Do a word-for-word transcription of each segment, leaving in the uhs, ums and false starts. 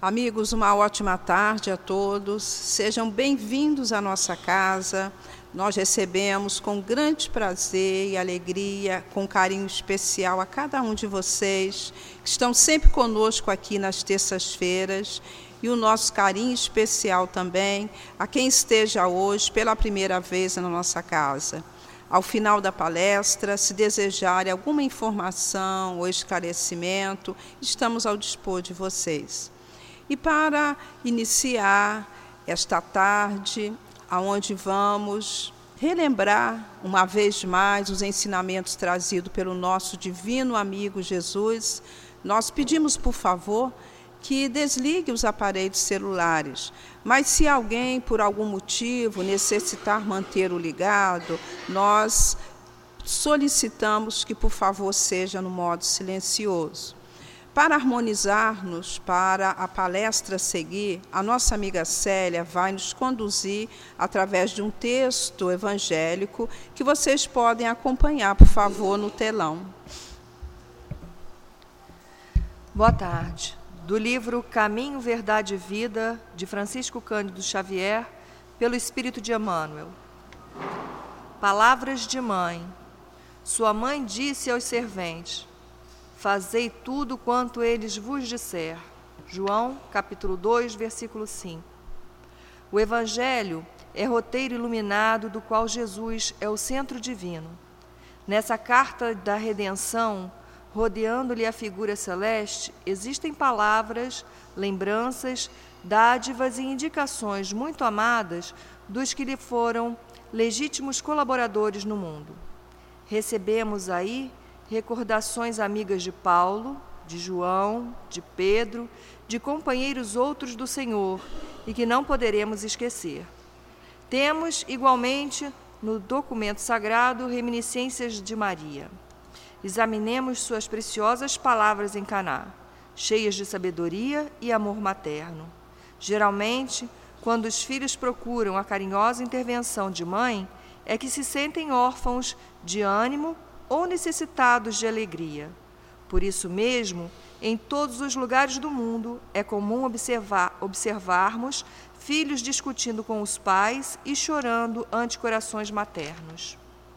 Amigos, uma ótima tarde a todos. Sejam bem-vindos à nossa casa. Nós recebemos com grande prazer e alegria, com carinho especial a cada um de vocês que estão sempre conosco aqui nas terças-feiras, e o nosso carinho especial também a quem esteja hoje pela primeira vez na nossa casa. Ao final da palestra, se desejarem alguma informação ou esclarecimento, estamos ao dispor de vocês. E para iniciar esta tarde, aonde vamos relembrar uma vez mais os ensinamentos trazidos pelo nosso divino amigo Jesus, nós pedimos, por favor, que desligue os aparelhos celulares. Mas se alguém, por algum motivo, necessitar manter o ligado, nós solicitamos que, por favor, seja no modo silencioso. Para harmonizar-nos para a palestra a seguir, a nossa amiga Célia vai nos conduzir através de um texto evangélico que vocês podem acompanhar, por favor, no telão. Boa tarde. Do livro Caminho, Verdade e Vida, de Francisco Cândido Xavier, pelo Espírito de Emmanuel. Palavras de mãe. Sua mãe disse aos serventes: fazei tudo quanto eles vos disser. João, capítulo dois, versículo cinco. O Evangelho é roteiro iluminado do qual Jesus é o centro divino. Nessa carta da redenção, rodeando-lhe a figura celeste, existem palavras, lembranças, dádivas e indicações muito amadas dos que lhe foram legítimos colaboradores no mundo. Recebemos aí recordações amigas de Paulo, de João, de Pedro, de companheiros outros do Senhor, e que não poderemos esquecer. Temos, igualmente, no documento sagrado, reminiscências de Maria. Examinemos suas preciosas palavras em Caná, cheias de sabedoria e amor materno. Geralmente, quando os filhos procuram a carinhosa intervenção de mãe, é que se sentem órfãos de ânimo ou necessitados de alegria. Por isso mesmo, em todos os lugares do mundo, é comum observar, observarmos filhos discutindo com os pais e chorando ante corações maternos.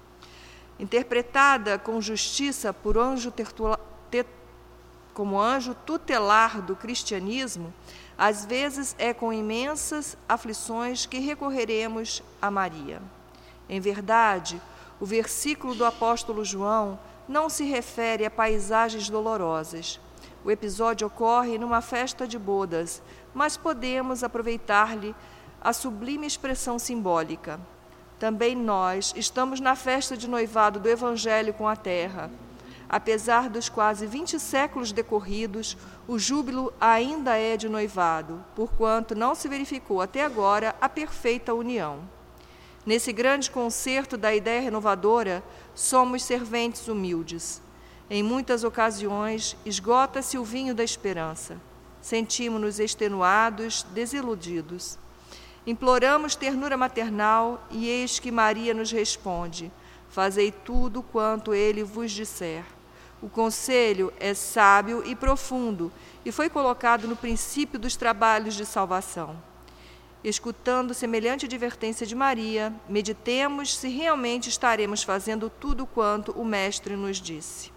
Interpretada com justiça por anjo tertula, te, como anjo tutelar do cristianismo, às vezes é com imensas aflições que recorreremos a Maria. Em verdade, o versículo do apóstolo João não se refere a paisagens dolorosas. O episódio ocorre numa festa de bodas, mas podemos aproveitar-lhe a sublime expressão simbólica. Também nós estamos na festa de noivado do Evangelho com a terra. Apesar dos quase vinte séculos decorridos, o júbilo ainda é de noivado, porquanto não se verificou até agora a perfeita união. Nesse grande concerto da ideia renovadora, somos serventes humildes. Em muitas ocasiões, esgota-se o vinho da esperança. Sentimos-nos extenuados, desiludidos. Imploramos ternura maternal e eis que Maria nos responde: fazei tudo quanto ele vos disser. O conselho é sábio e profundo e foi colocado no princípio dos trabalhos de salvação. Escutando semelhante advertência de Maria, meditemos se realmente estaremos fazendo tudo quanto o Mestre nos disse.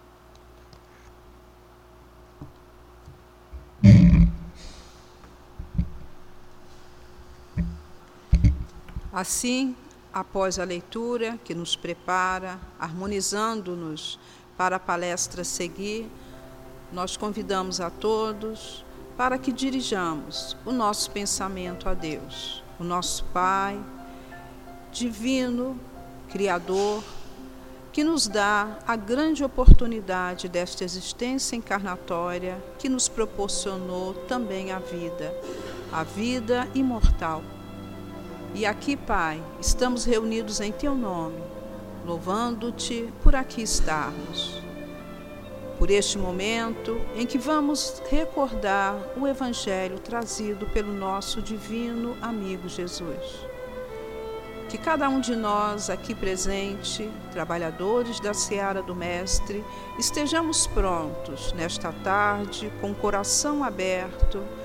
Assim, após a leitura que nos prepara, harmonizando-nos para a palestra a seguir, nós convidamos a todos para que dirijamos o nosso pensamento a Deus, o nosso Pai, divino, Criador, que nos dá a grande oportunidade desta existência encarnatória, que nos proporcionou também a vida, a vida imortal. E aqui, Pai, estamos reunidos em Teu nome, louvando-Te por aqui estarmos. Por este momento em que vamos recordar o Evangelho trazido pelo nosso divino amigo Jesus. Que cada um de nós aqui presente, trabalhadores da seara do Mestre, estejamos prontos nesta tarde, com o coração aberto,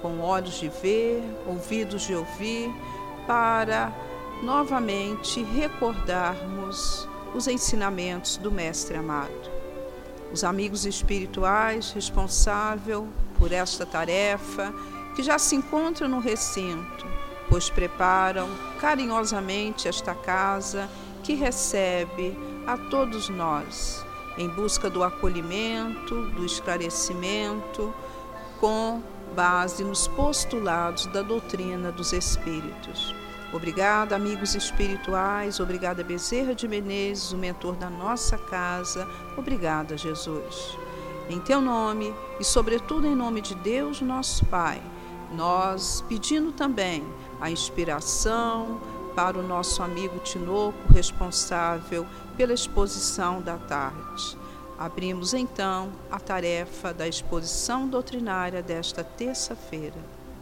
com olhos de ver, ouvidos de ouvir, para novamente recordarmos os ensinamentos do Mestre amado. Os amigos espirituais responsáveis por esta tarefa, que já se encontram no recinto, pois preparam carinhosamente esta casa que recebe a todos nós, em busca do acolhimento, do esclarecimento, com base nos postulados da doutrina dos Espíritos. Obrigada, amigos espirituais, obrigada, Bezerra de Menezes, o mentor da nossa casa, obrigada, Jesus. Em teu nome e, sobretudo, em nome de Deus, nosso Pai, nós pedindo também a inspiração para o nosso amigo Tinoco, responsável pela exposição da tarde. Abrimos, então, a tarefa da exposição doutrinária desta terça-feira.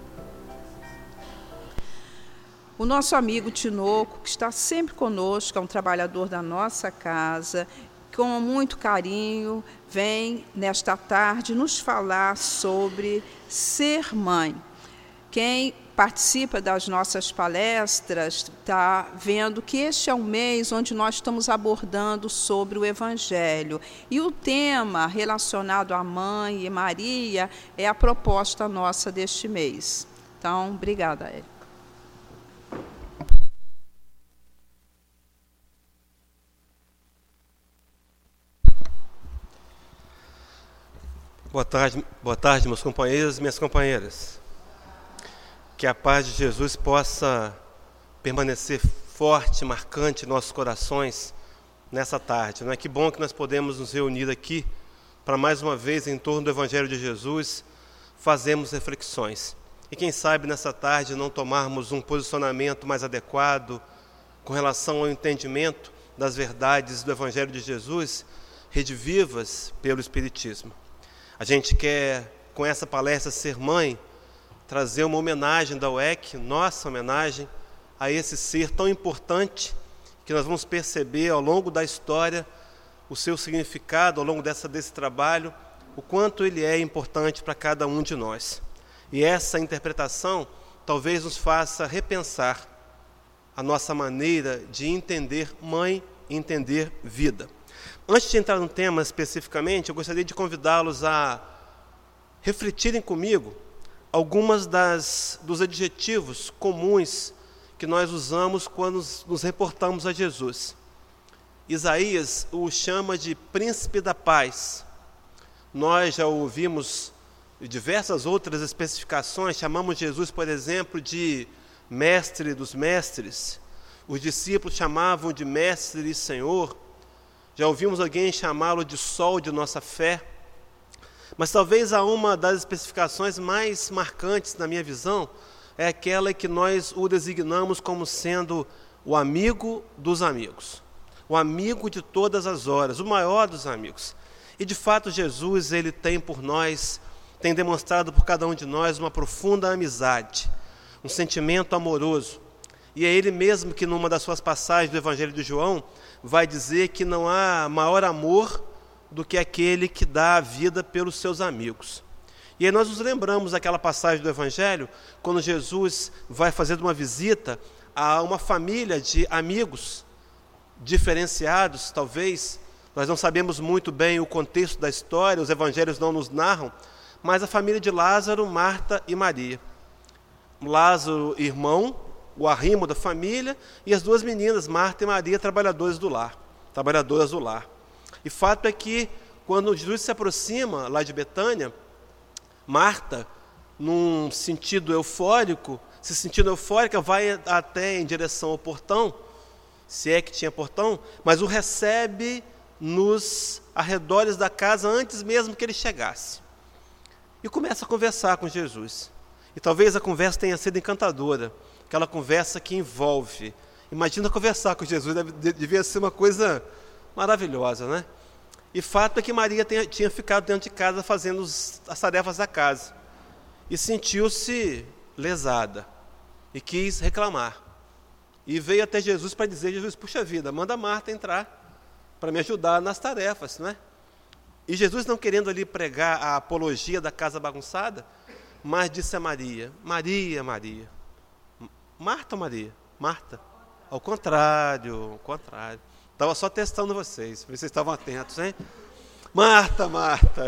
O nosso amigo Tinoco, que está sempre conosco, é um trabalhador da nossa casa, com muito carinho, vem nesta tarde nos falar sobre ser mãe. Quem participa das nossas palestras está vendo que este é um mês onde nós estamos abordando sobre o Evangelho. E o tema relacionado à mãe e Maria é a proposta nossa deste mês. Então, obrigada, Érica. Boa tarde, boa tarde, meus companheiros e minhas companheiras. Que a paz de Jesus possa permanecer forte, marcante em nossos corações nessa tarde. Não é que bom que nós podemos nos reunir aqui para mais uma vez, em torno do Evangelho de Jesus, fazermos reflexões. E quem sabe nessa tarde não tomarmos um posicionamento mais adequado com relação ao entendimento das verdades do Evangelho de Jesus, redivivas pelo Espiritismo. A gente quer, com essa palestra Ser Mãe, trazer uma homenagem da U E C, nossa homenagem, a esse ser tão importante que nós vamos perceber ao longo da história o seu significado, ao longo dessa, desse trabalho, o quanto ele é importante para cada um de nós. E essa interpretação talvez nos faça repensar a nossa maneira de entender mãe e entender vida. Antes de entrar no tema especificamente, eu gostaria de convidá-los a refletirem comigo algumas das, dos adjetivos comuns que nós usamos quando nos, nos reportamos a Jesus. Isaías o chama de príncipe da paz. Nós já ouvimos diversas outras especificações, chamamos Jesus, por exemplo, de mestre dos mestres. Os discípulos chamavam de mestre e senhor. Já ouvimos alguém chamá-lo de sol de nossa fé. Mas talvez a uma das especificações mais marcantes, na minha visão, é aquela que nós o designamos como sendo o amigo dos amigos. O amigo de todas as horas, o maior dos amigos. E de fato Jesus, ele tem por nós, tem demonstrado por cada um de nós uma profunda amizade, um sentimento amoroso. E é ele mesmo que numa das suas passagens do Evangelho de João, vai dizer que não há maior amor do que aquele que dá a vida pelos seus amigos. E aí nós nos lembramos daquela passagem do Evangelho, quando Jesus vai fazer uma visita a uma família de amigos diferenciados, talvez. Nós não sabemos muito bem o contexto da história, os evangelhos não nos narram, mas a família de Lázaro, Marta e Maria. Lázaro, irmão, o arrimo da família, e as duas meninas, Marta e Maria, trabalhadoras do lar, trabalhadoras do lar. E fato é que, quando Jesus se aproxima lá de Betânia, Marta, num sentido eufórico, se sentindo eufórica, vai até em direção ao portão, se é que tinha portão, mas o recebe nos arredores da casa antes mesmo que ele chegasse. E começa a conversar com Jesus. E talvez a conversa tenha sido encantadora, aquela conversa que envolve. Imagina conversar com Jesus, deve, devia ser uma coisa maravilhosa, né? E fato é que Maria tenha, tinha ficado dentro de casa fazendo os, as tarefas da casa. E sentiu-se lesada. E quis reclamar. E veio até Jesus para dizer: Jesus, puxa vida, manda Marta entrar para me ajudar nas tarefas, não é? E Jesus, não querendo ali pregar a apologia da casa bagunçada, mas disse a Maria, Maria, Maria. Marta ou Maria? Marta. Ao contrário, ao contrário. Estava só testando vocês, vocês estavam atentos, hein? Marta, Marta.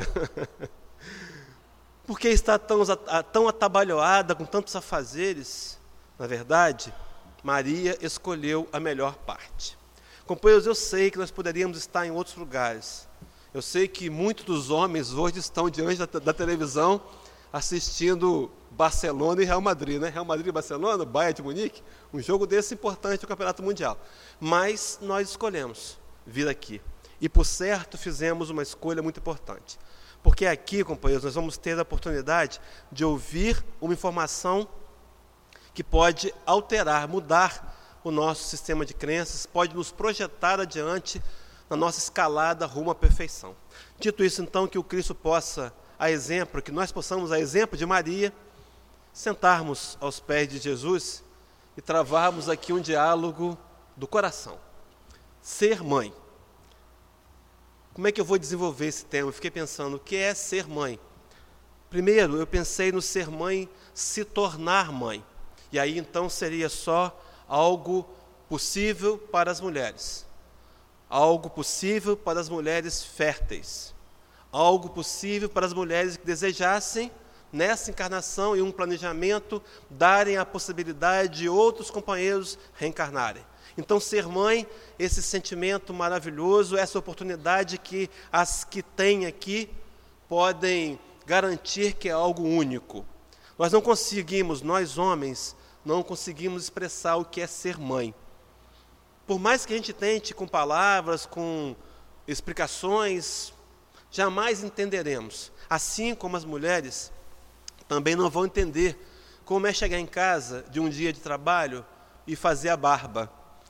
Por que está tão, tão atabalhoada, com tantos afazeres? Na verdade, Maria escolheu a melhor parte. Companheiros, eu sei que nós poderíamos estar em outros lugares. Eu sei que muitos dos homens hoje estão diante da, da televisão assistindo Barcelona e Real Madrid, né? Real Madrid e Barcelona, Bayern de Munique, um jogo desse importante no Campeonato Mundial. Mas nós escolhemos vir aqui. E, por certo, fizemos uma escolha muito importante. Porque aqui, companheiros, nós vamos ter a oportunidade de ouvir uma informação que pode alterar, mudar o nosso sistema de crenças, pode nos projetar adiante na nossa escalada rumo à perfeição. Dito isso, então, que o Cristo possa, a exemplo, que nós possamos, a exemplo de Maria, sentarmos aos pés de Jesus e travarmos aqui um diálogo do coração. Ser mãe. Como é que eu vou desenvolver esse tema? Eu fiquei pensando, o que é ser mãe? Primeiro, eu pensei no ser mãe, se tornar mãe. E aí, então, seria só algo possível para as mulheres. Algo possível para as mulheres férteis. Algo possível para as mulheres que desejassem, nessa encarnação e um planejamento, darem a possibilidade de outros companheiros reencarnarem. Então, ser mãe, esse sentimento maravilhoso, essa oportunidade que as que têm aqui podem garantir que é algo único. Nós não conseguimos, nós homens, não conseguimos expressar o que é ser mãe. Por mais que a gente tente com palavras, com explicações, jamais entenderemos. Assim como as mulheres também não vão entender como é chegar em casa de um dia de trabalho e fazer a barba.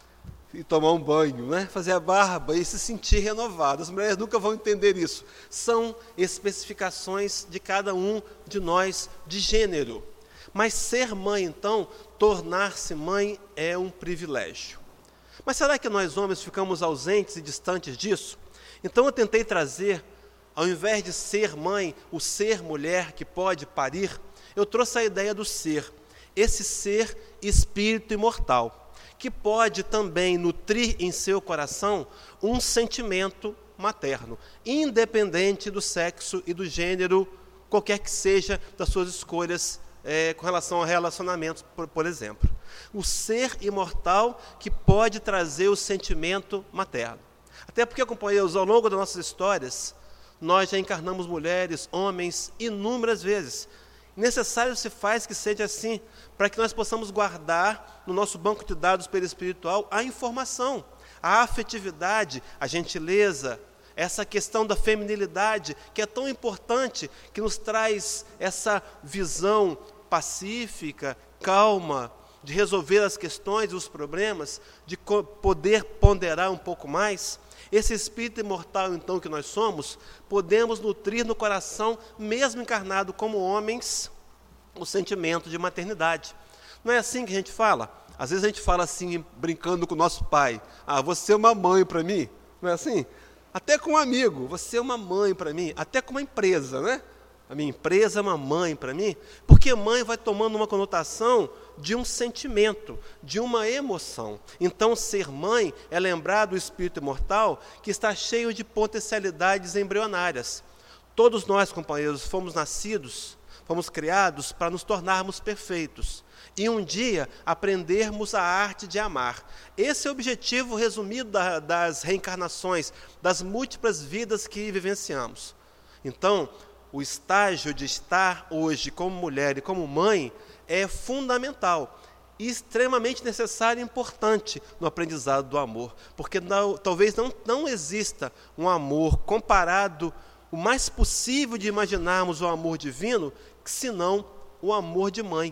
E tomar um banho, né? Fazer a barba e se sentir renovado. As mulheres nunca vão entender isso. São especificações de cada um de nós de gênero. Mas ser mãe, então, tornar-se mãe é um privilégio. Mas será que nós homens ficamos ausentes e distantes disso? Então eu tentei trazer, ao invés de ser mãe, o ser mulher que pode parir, eu trouxe a ideia do ser, esse ser espírito imortal, que pode também nutrir em seu coração um sentimento materno, independente do sexo e do gênero, qualquer que seja das suas escolhas é, com relação a relacionamentos, por, por exemplo. O ser imortal que pode trazer o sentimento materno. Até porque, companheiros, ao longo das nossas histórias, nós já encarnamos mulheres, homens, inúmeras vezes. Necessário se faz que seja assim, para que nós possamos guardar no nosso banco de dados perispiritual a informação, a afetividade, a gentileza, essa questão da feminilidade, que é tão importante, que nos traz essa visão pacífica, calma, de resolver as questões e os problemas, de poder ponderar um pouco mais. Esse espírito imortal, então, que nós somos, podemos nutrir no coração, mesmo encarnado como homens, o sentimento de maternidade. Não é assim que a gente fala? Às vezes a gente fala assim, brincando com o nosso pai, ah, você é uma mãe para mim, não é assim? Até com um amigo, você é uma mãe para mim, até com uma empresa, né? A minha empresa é uma mãe para mim, porque mãe vai tomando uma conotação de um sentimento, de uma emoção. Então, ser mãe é lembrar do espírito imortal que está cheio de potencialidades embrionárias. Todos nós, companheiros, fomos nascidos, fomos criados para nos tornarmos perfeitos e um dia aprendermos a arte de amar. Esse é o objetivo resumido da, das reencarnações, das múltiplas vidas que vivenciamos. Então, o estágio de estar hoje como mulher e como mãe é fundamental e extremamente necessário e importante no aprendizado do amor, porque não, talvez não, não exista um amor comparado, o mais possível de imaginarmos o amor divino, senão o amor de mãe,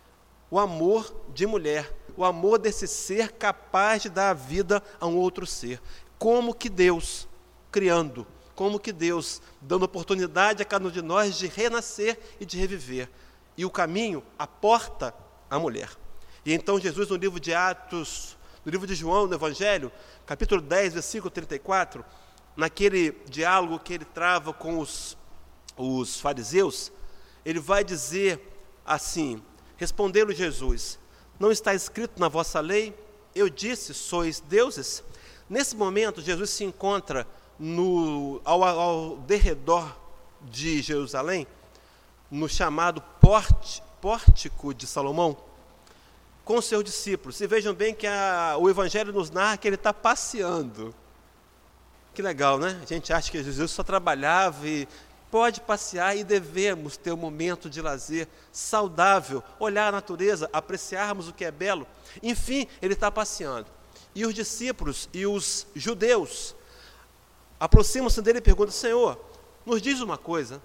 o amor de mulher, o amor desse ser capaz de dar a vida a um outro ser. Como que Deus, criando, como que Deus, dando oportunidade a cada um de nós de renascer e de reviver. E o caminho, a porta, a mulher. E então Jesus, no livro de Atos, no livro de João, no Evangelho, capítulo dez, versículo trinta e quatro, naquele diálogo que ele trava com os, os fariseus, ele vai dizer assim: respondeu-lhe Jesus, não está escrito na vossa lei, eu disse, sois deuses? Nesse momento, Jesus se encontra no, ao, ao derredor de Jerusalém, no chamado porte, pórtico de Salomão, com seus discípulos. E vejam bem que a, o Evangelho nos narra que ele está passeando. Que legal, né? A gente acha que Jesus só trabalhava e pode passear, e devemos ter um momento de lazer saudável, olhar a natureza, apreciarmos o que é belo. Enfim, ele está passeando. E os discípulos e os judeus aproximam-se dele e perguntam: Senhor, nos diz uma coisa,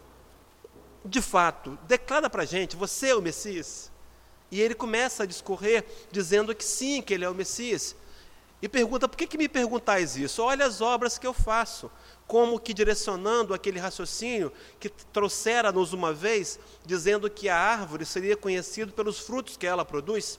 de fato, declara para a gente, você é o Messias? E ele começa a discorrer dizendo que sim, que ele é o Messias. E pergunta: por que, que me perguntais isso? Olha as obras que eu faço. Como que direcionando aquele raciocínio que trouxera-nos uma vez, dizendo que a árvore seria conhecida pelos frutos que ela produz.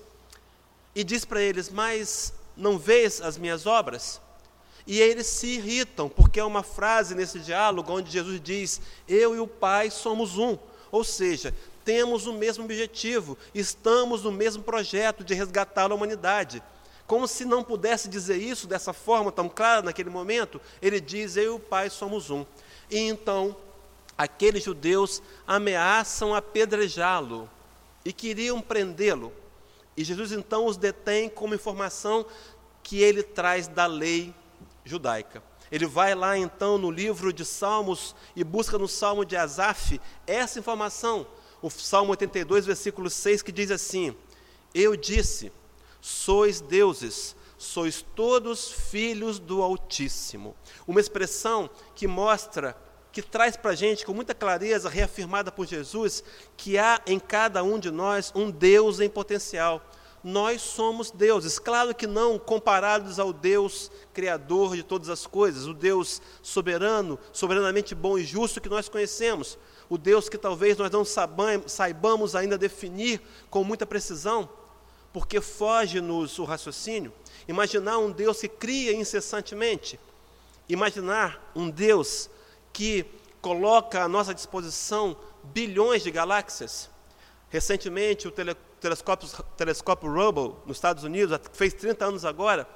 E diz para eles: mas não vês as minhas obras? E eles se irritam, porque é uma frase nesse diálogo onde Jesus diz: eu e o Pai somos um. Ou seja, temos o mesmo objetivo, estamos no mesmo projeto de resgatar a humanidade. Como se não pudesse dizer isso dessa forma tão clara naquele momento, ele diz: eu e o Pai somos um. E então, aqueles judeus ameaçam apedrejá-lo e queriam prendê-lo. E Jesus então os detém com uma informação que ele traz da lei judaica. Ele vai lá então no livro de Salmos e busca no Salmo de Asaf essa informação. O Salmo oitenta e dois, versículo seis, que diz assim: eu disse, sois deuses, sois todos filhos do Altíssimo. Uma expressão que mostra, que traz para a gente com muita clareza, reafirmada por Jesus, que há em cada um de nós um Deus em potencial. Nós somos deuses, claro que não comparados ao Deus criador de todas as coisas, o Deus soberano, soberanamente bom e justo que nós conhecemos, o Deus que talvez nós não saibamos ainda definir com muita precisão, porque foge-nos o raciocínio. Imaginar um Deus que cria incessantemente, imaginar um Deus que coloca à nossa disposição bilhões de galáxias. Recentemente, o tele, telescópio, telescópio Hubble, nos Estados Unidos, que fez trinta anos agora,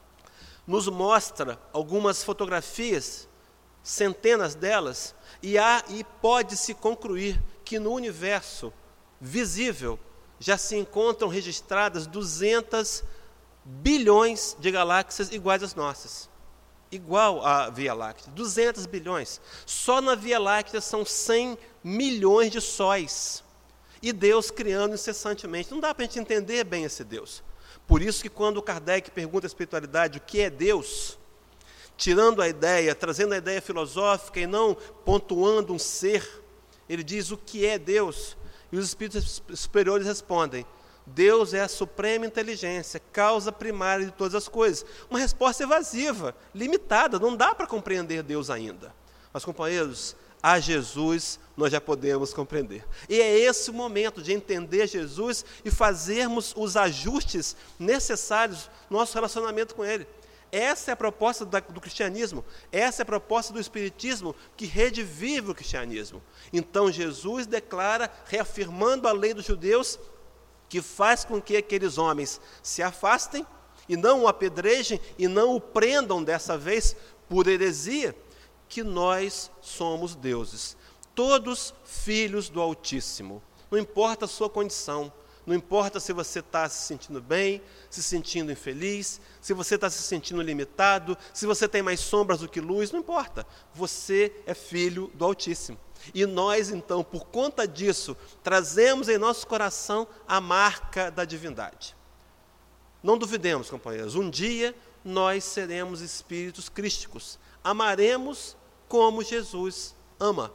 nos mostra algumas fotografias, centenas delas, e, há, e pode-se concluir que no universo visível já se encontram registradas duzentos bilhões de galáxias iguais às nossas. Igual à Via Láctea, duzentos bilhões. Só na Via Láctea são cem milhões de sóis. E Deus criando incessantemente. Não dá para a gente entender bem esse Deus. Por isso que quando o Kardec pergunta à espiritualidade o que é Deus, tirando a ideia, trazendo a ideia filosófica e não pontuando um ser, ele diz o que é Deus. E os espíritos superiores respondem: Deus é a suprema inteligência, causa primária de todas as coisas. Uma resposta evasiva, limitada, não dá para compreender Deus ainda. Mas, companheiros, a Jesus nós já podemos compreender. E é esse o momento de entender Jesus e fazermos os ajustes necessários no nosso relacionamento com Ele. Essa é a proposta do cristianismo, essa é a proposta do espiritismo que redivive o cristianismo. Então Jesus declara, reafirmando a lei dos judeus, que faz com que aqueles homens se afastem e não o apedrejem e não o prendam dessa vez por heresia, que nós somos deuses, todos filhos do Altíssimo. Não importa a sua condição, não importa se você está se sentindo bem, se sentindo infeliz, se você está se sentindo limitado, se você tem mais sombras do que luz, não importa. Você é filho do Altíssimo. E nós, então, por conta disso, trazemos em nosso coração a marca da divindade. Não duvidemos, companheiros, um dia nós seremos espíritos crísticos. Amaremos como Jesus ama.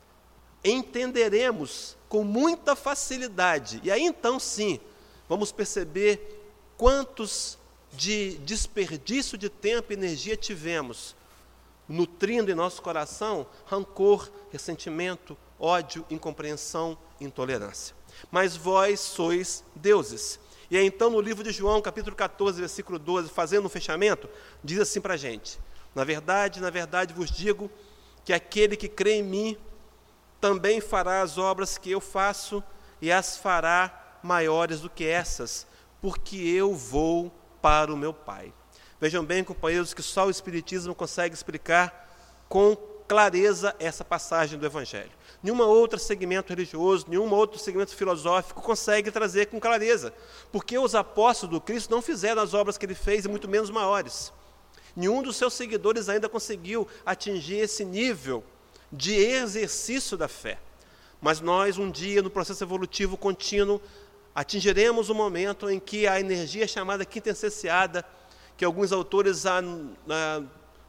Entenderemos com muita facilidade. E aí então sim, vamos perceber quantos de desperdício de tempo e energia tivemos, nutrindo em nosso coração rancor, ressentimento, ódio, incompreensão, intolerância. Mas vós sois deuses. E aí então no livro de João, capítulo catorze, versículo doze, fazendo um fechamento, diz assim para a gente: na verdade, na verdade vos digo que aquele que crê em mim também fará as obras que eu faço e as fará maiores do que essas, porque eu vou para o meu Pai. Vejam bem, companheiros, que só o Espiritismo consegue explicar com clareza essa passagem do Evangelho. Nenhum outro segmento religioso, nenhum outro segmento filosófico consegue trazer com clareza, porque os apóstolos do Cristo não fizeram as obras que ele fez, e muito menos maiores. Nenhum dos seus seguidores ainda conseguiu atingir esse nível de exercício da fé. Mas nós, um dia, no processo evolutivo contínuo, atingiremos um momento em que a energia chamada quintessenciada, que alguns autores a, a,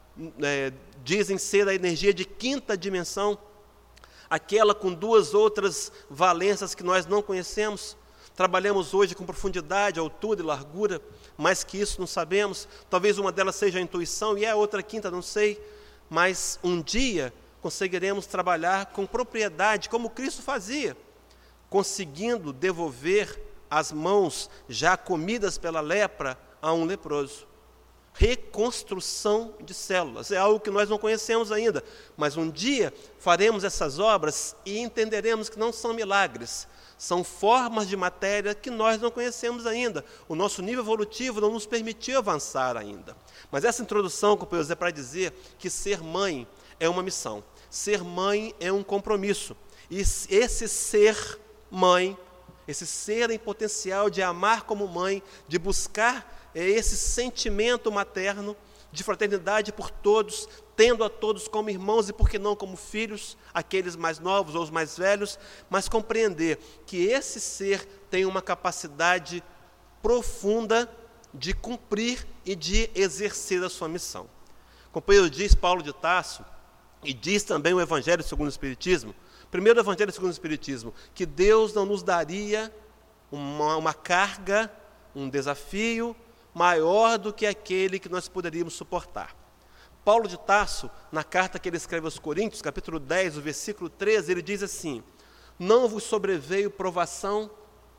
é, dizem ser a energia de quinta dimensão, aquela com duas outras valências que nós não conhecemos, trabalhamos hoje com profundidade, altura e largura, mais que isso não sabemos, talvez uma delas seja a intuição e a outra quinta, não sei, mas um dia conseguiremos trabalhar com propriedade, como Cristo fazia, conseguindo devolver as mãos já comidas pela lepra a um leproso. Reconstrução de células, é algo que nós não conhecemos ainda, mas um dia faremos essas obras e entenderemos que não são milagres, são formas de matéria que nós não conhecemos ainda. O nosso nível evolutivo não nos permitiu avançar ainda. Mas essa introdução, companheiros, é para dizer que ser mãe é uma missão, ser mãe é um compromisso, e esse ser mãe, esse ser em potencial de amar como mãe, de buscar esse sentimento materno, de fraternidade por todos, tendo a todos como irmãos e, por que não, como filhos, aqueles mais novos ou os mais velhos, mas compreender que esse ser tem uma capacidade profunda de cumprir e de exercer a sua missão. Companheiro, diz Paulo de Tarso, e diz também o Evangelho segundo o Espiritismo, primeiro o Evangelho segundo o Espiritismo, que Deus não nos daria uma, uma carga, um desafio maior do que aquele que nós poderíamos suportar. Paulo de Tarso, na carta que ele escreve aos Coríntios, capítulo dez, o versículo treze, ele diz assim: não vos sobreveio provação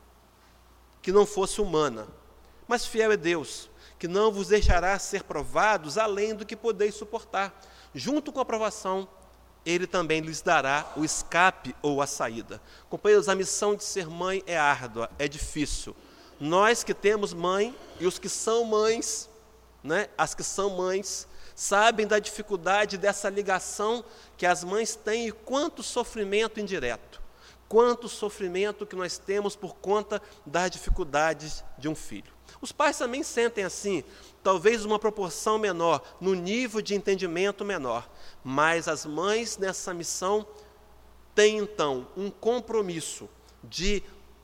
que não fosse humana, mas fiel é Deus, que não vos deixará ser provados além do que podeis suportar. Junto com a provação, ele também lhes dará o escape ou a saída. Companheiros, a missão de ser mãe é árdua, é difícil. Nós que temos mãe e os que são mães, né, as que são mães, sabem da dificuldade dessa ligação que as mães têm e quanto sofrimento indireto, quanto sofrimento que nós temos por conta das dificuldades de um filho. Os pais também sentem assim, talvez uma proporção menor, no nível de entendimento menor, mas as mães nessa missão têm então um compromisso de,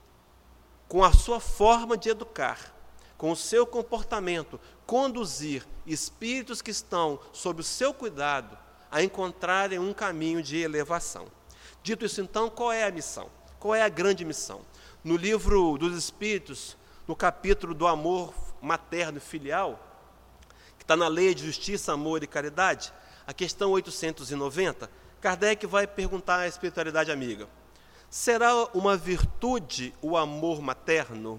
com a sua forma de educar, com o seu comportamento, conduzir espíritos que estão sob o seu cuidado a encontrarem um caminho de elevação. Dito isso, então, qual é a missão? Qual é a grande missão? No livro dos Espíritos, no capítulo do amor materno e filial, que está na Lei de Justiça, Amor e Caridade, a questão oitocentos e noventa, Kardec vai perguntar à espiritualidade amiga: será uma virtude o amor materno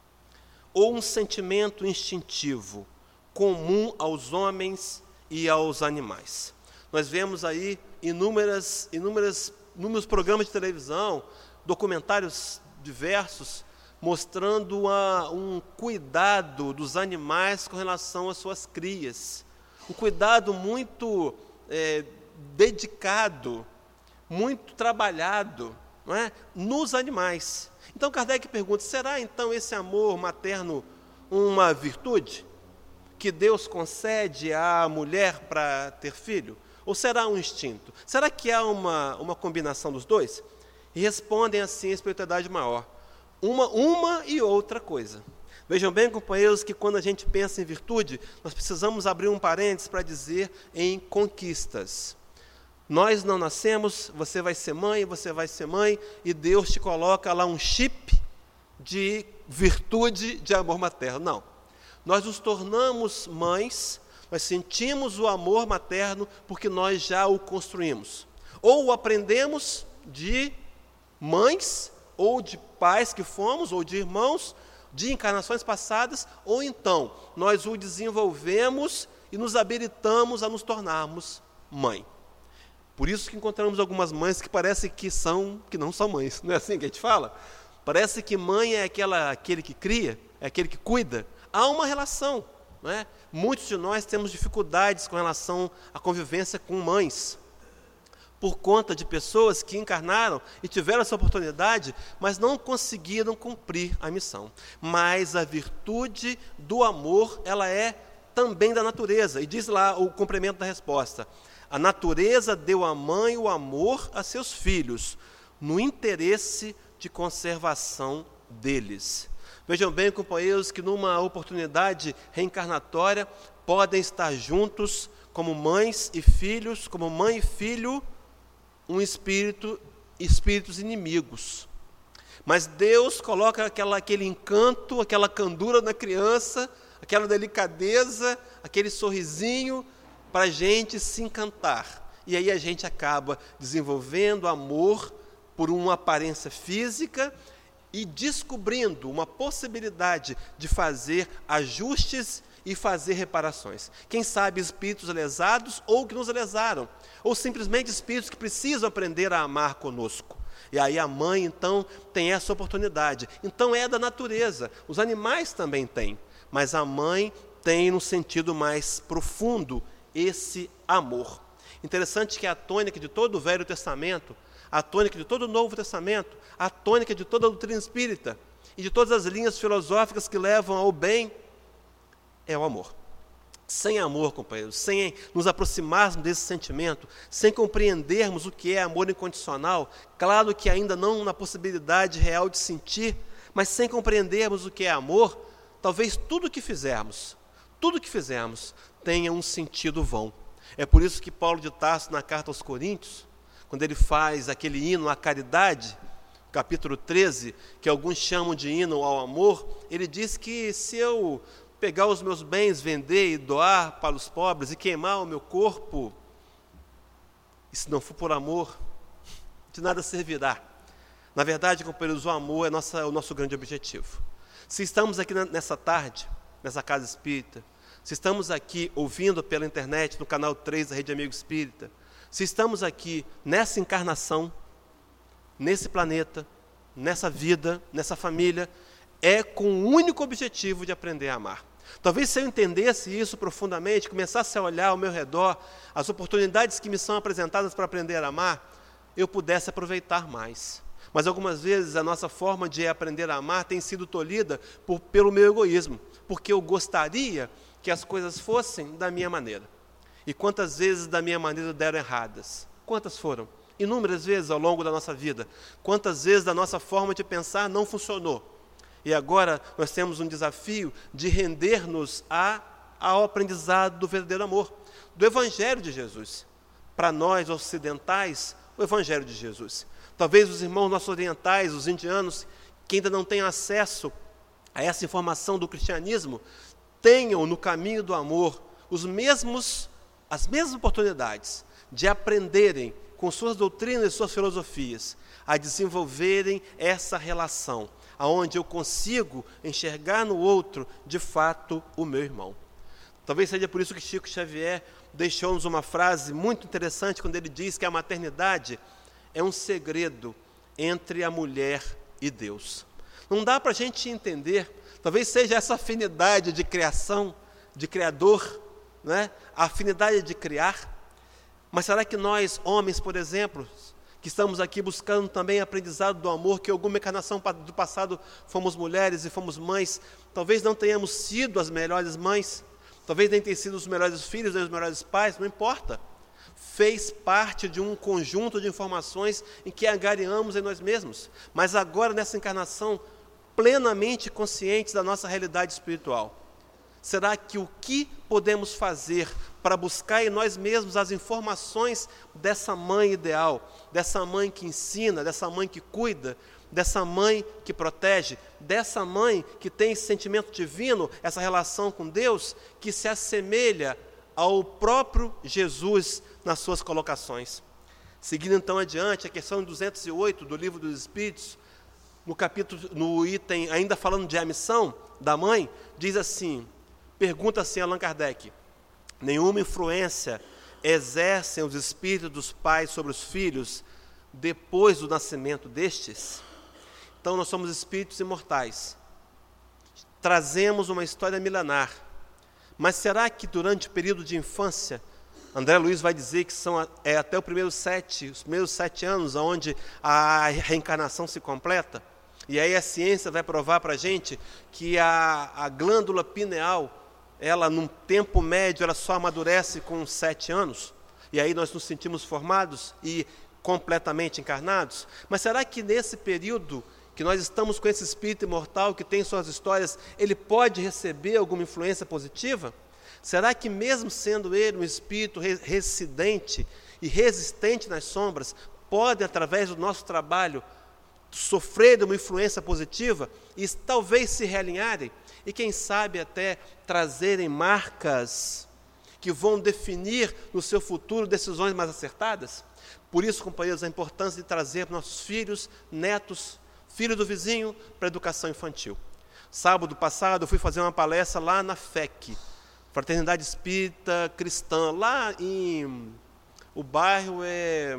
ou um sentimento instintivo comum aos homens e aos animais? Nós vemos aí inúmeras, inúmeras, inúmeros programas de televisão, documentários diversos, mostrando a, um cuidado dos animais com relação às suas crias. Um cuidado muito é, dedicado, muito trabalhado, não é? Nos animais. Então Kardec pergunta: será então esse amor materno uma virtude que Deus concede à mulher para ter filho? Ou será um instinto? Será que há uma, uma combinação dos dois? E respondem assim a espiritualidade maior: uma, uma e outra coisa. Vejam bem, companheiros, que quando a gente pensa em virtude, nós precisamos abrir um parênteses para dizer em conquistas. Nós não nascemos, você vai ser mãe, você vai ser mãe, e Deus te coloca lá um chip de virtude de amor materno. Não. Nós nos tornamos mães, nós sentimos o amor materno porque nós já o construímos. Ou o aprendemos de mães, ou de pais que fomos, ou de irmãos, de encarnações passadas, ou então nós o desenvolvemos e nos habilitamos a nos tornarmos mãe. Por isso que encontramos algumas mães que parecem que são, que não são mães. Não é assim que a gente fala? Parece que mãe é aquela, aquele que cria, é aquele que cuida. Há uma relação, não é? Muitos de nós temos dificuldades com relação à convivência com mães, por conta de pessoas que encarnaram e tiveram essa oportunidade, mas não conseguiram cumprir a missão. Mas a virtude do amor, ela é também da natureza. E diz lá o complemento da resposta: a natureza deu à mãe o amor a seus filhos, no interesse de conservação deles. Vejam bem, companheiros, que numa oportunidade reencarnatória podem estar juntos como mães e filhos, como mãe e filho, um espírito, espíritos inimigos. Mas Deus coloca aquela, aquele encanto, aquela candura na criança, aquela delicadeza, aquele sorrisinho para a gente se encantar. E aí a gente acaba desenvolvendo amor por uma aparência física e descobrindo uma possibilidade de fazer ajustes e fazer reparações. Quem sabe espíritos lesados ou que nos lesaram, ou simplesmente espíritos que precisam aprender a amar conosco. E aí a mãe, então, tem essa oportunidade. Então é da natureza, os animais também têm, mas a mãe tem no sentido mais profundo esse amor. Interessante que a tônica de todo o Velho Testamento, a tônica de todo o Novo Testamento, a tônica de toda a doutrina espírita e de todas as linhas filosóficas que levam ao bem, é o amor. Sem amor, companheiros, sem nos aproximarmos desse sentimento, sem compreendermos o que é amor incondicional, claro que ainda não na possibilidade real de sentir, mas sem compreendermos o que é amor, talvez tudo que fizermos, tudo que fizermos tenha um sentido vão. É por isso que Paulo de Tarso, na carta aos Coríntios, quando ele faz aquele hino à caridade, capítulo treze, que alguns chamam de hino ao amor, ele diz que se eu pegar os meus bens, vender e doar para os pobres e queimar o meu corpo, e se não for por amor, de nada servirá. Na verdade, companheiros, o amor é nossa, o nosso grande objetivo. Se estamos aqui nessa tarde, nessa casa espírita, se estamos aqui ouvindo pela internet, no canal três da Rede Amigo Espírita, se estamos aqui nessa encarnação, nesse planeta, nessa vida, nessa família, é com o único objetivo de aprender a amar. Talvez se eu entendesse isso profundamente, começasse a olhar ao meu redor, as oportunidades que me são apresentadas para aprender a amar, eu pudesse aproveitar mais. Mas algumas vezes a nossa forma de aprender a amar tem sido tolhida por, pelo meu egoísmo, porque eu gostaria que as coisas fossem da minha maneira. E quantas vezes da minha maneira deram erradas? Quantas foram? Inúmeras vezes ao longo da nossa vida. Quantas vezes da nossa forma de pensar não funcionou? E agora nós temos um desafio de render-nos a, ao aprendizado do verdadeiro amor, do Evangelho de Jesus. Para nós ocidentais, o Evangelho de Jesus. Talvez os irmãos nossos orientais, os indianos, que ainda não têm acesso a essa informação do cristianismo, tenham no caminho do amor os mesmos, as mesmas oportunidades de aprenderem com suas doutrinas e suas filosofias, a desenvolverem essa relação, aonde eu consigo enxergar no outro, de fato, o meu irmão. Talvez seja por isso que Chico Xavier deixou-nos uma frase muito interessante, quando ele diz que a maternidade é um segredo entre a mulher e Deus. Não dá para a gente entender, talvez seja essa afinidade de criação, de criador, né? A afinidade de criar, mas será que nós, homens, por exemplo, que estamos aqui buscando também aprendizado do amor, que alguma encarnação do passado fomos mulheres e fomos mães, talvez não tenhamos sido as melhores mães, talvez nem tenham sido os melhores filhos, nem os melhores pais, não importa. Fez parte de um conjunto de informações em que angariamos em nós mesmos, mas agora nessa encarnação, plenamente conscientes da nossa realidade espiritual. Será que o que podemos fazer para buscar em nós mesmos as informações dessa mãe ideal, dessa mãe que ensina, dessa mãe que cuida, dessa mãe que protege, dessa mãe que tem esse sentimento divino, essa relação com Deus, que se assemelha ao próprio Jesus nas suas colocações? Seguindo então adiante, a questão duzentos e oito do Livro dos Espíritos, no capítulo, no item, ainda falando de a missão da mãe, diz assim, pergunta assim Allan Kardec: nenhuma influência exercem os espíritos dos pais sobre os filhos depois do nascimento destes? Então nós somos espíritos imortais. Trazemos uma história milenar. Mas será que durante o período de infância, André Luiz vai dizer que são é, até o primeiro sete, os primeiros sete anos, onde a reencarnação se completa? E aí a ciência vai provar para a gente que a, a glândula pineal, ela num tempo médio, ela só amadurece com sete anos. E aí nós nos sentimos formados e completamente encarnados. Mas será que nesse período que nós estamos com esse espírito imortal que tem suas histórias, ele pode receber alguma influência positiva? Será que mesmo sendo ele um espírito residente e resistente nas sombras, pode, através do nosso trabalho, sofrer uma influência positiva e talvez se realinharem e, quem sabe, até trazerem marcas que vão definir no seu futuro decisões mais acertadas? Por isso, companheiros, a importância de trazer nossos filhos, netos, filho do vizinho, para a educação infantil. Sábado passado eu fui fazer uma palestra lá na F E C, Fraternidade Espírita Cristã, lá em... o bairro é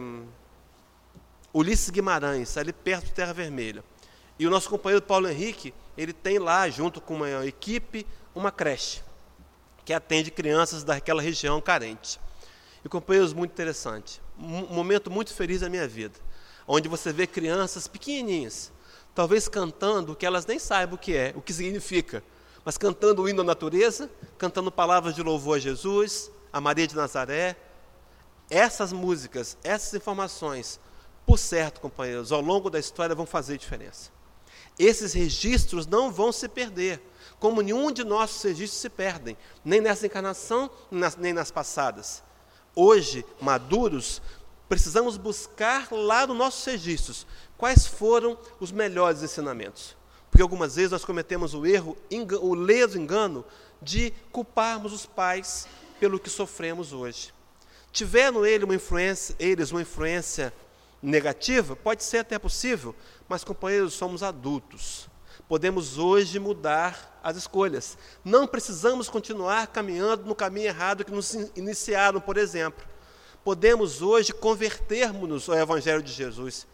Ulisses Guimarães, ali perto de Terra Vermelha. E o nosso companheiro Paulo Henrique, ele tem lá, junto com uma equipe, uma creche, que atende crianças daquela região carente. E, companheiros, muito interessante, um momento muito feliz da minha vida, onde você vê crianças pequenininhas, talvez cantando o que elas nem saibam o que é, o que significa, mas cantando o hino à natureza, cantando palavras de louvor a Jesus, a Maria de Nazaré. Essas músicas, essas informações, por certo, companheiros, ao longo da história vão fazer diferença. Esses registros não vão se perder, como nenhum de nossos registros se perdem, nem nessa encarnação, nem nas passadas. Hoje, maduros, precisamos buscar lá nos nossos registros quais foram os melhores ensinamentos. Porque algumas vezes nós cometemos o erro, o leso engano, de culparmos os pais pelo que sofremos hoje. Tiveram ele uma influência, eles uma influência negativa? Pode ser até possível, mas, companheiros, somos adultos. Podemos hoje mudar as escolhas. Não precisamos continuar caminhando no caminho errado que nos iniciaram, por exemplo. Podemos hoje convertermos-nos ao Evangelho de Jesus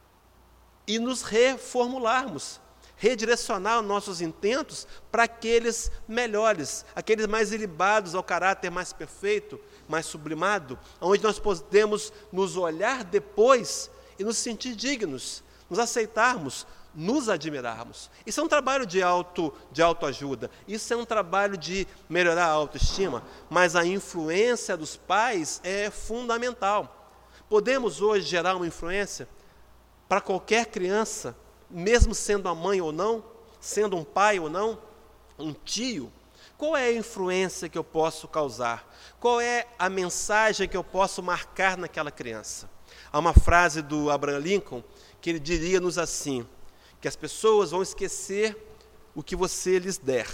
e nos reformularmos, redirecionar os nossos intentos para aqueles melhores, aqueles mais ilibados ao caráter mais perfeito, mais sublimado, onde nós podemos nos olhar depois e nos sentir dignos, nos aceitarmos, nos admirarmos. Isso é um trabalho de, auto, de autoajuda, isso é um trabalho de melhorar a autoestima, mas a influência dos pais é fundamental. Podemos hoje gerar uma influência para qualquer criança, mesmo sendo a mãe ou não, sendo um pai ou não, um tio. Qual é a influência que eu posso causar? Qual é a mensagem que eu posso marcar naquela criança? Há uma frase do Abraham Lincoln que ele diria-nos assim, que as pessoas vão esquecer o que você lhes der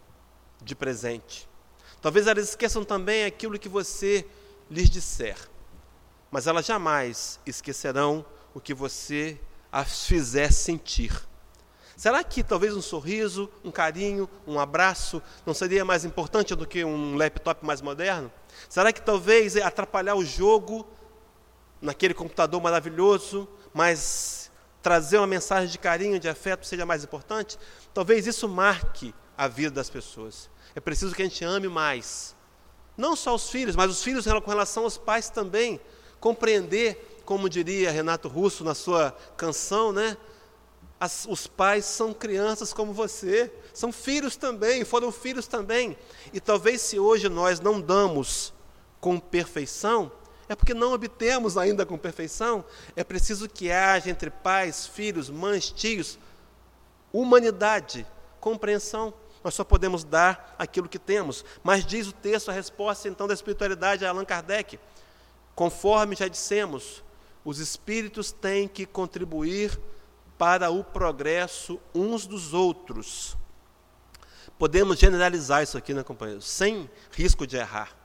de presente. Talvez elas esqueçam também aquilo que você lhes disser, mas elas jamais esquecerão o que você as fizer sentir. Será que talvez um sorriso, um carinho, um abraço não seria mais importante do que um laptop mais moderno? Será que talvez atrapalhar o jogo naquele computador maravilhoso, mas trazer uma mensagem de carinho, de afeto seja mais importante? Talvez isso marque a vida das pessoas. É preciso que a gente ame mais. Não só os filhos, mas os filhos com relação aos pais também. Compreender, como diria Renato Russo na sua canção, né? As, os pais são crianças como você, são filhos também, foram filhos também. E talvez se hoje nós não damos com perfeição, é porque não obtemos ainda com perfeição. É preciso que haja entre pais, filhos, mães, tios, humanidade, compreensão. Nós só podemos dar aquilo que temos. Mas diz o texto, a resposta então da espiritualidade a Allan Kardec. Conforme já dissemos, os espíritos têm que contribuir para o progresso uns dos outros. Podemos generalizar isso aqui, né, companheiros? Sem risco de errar.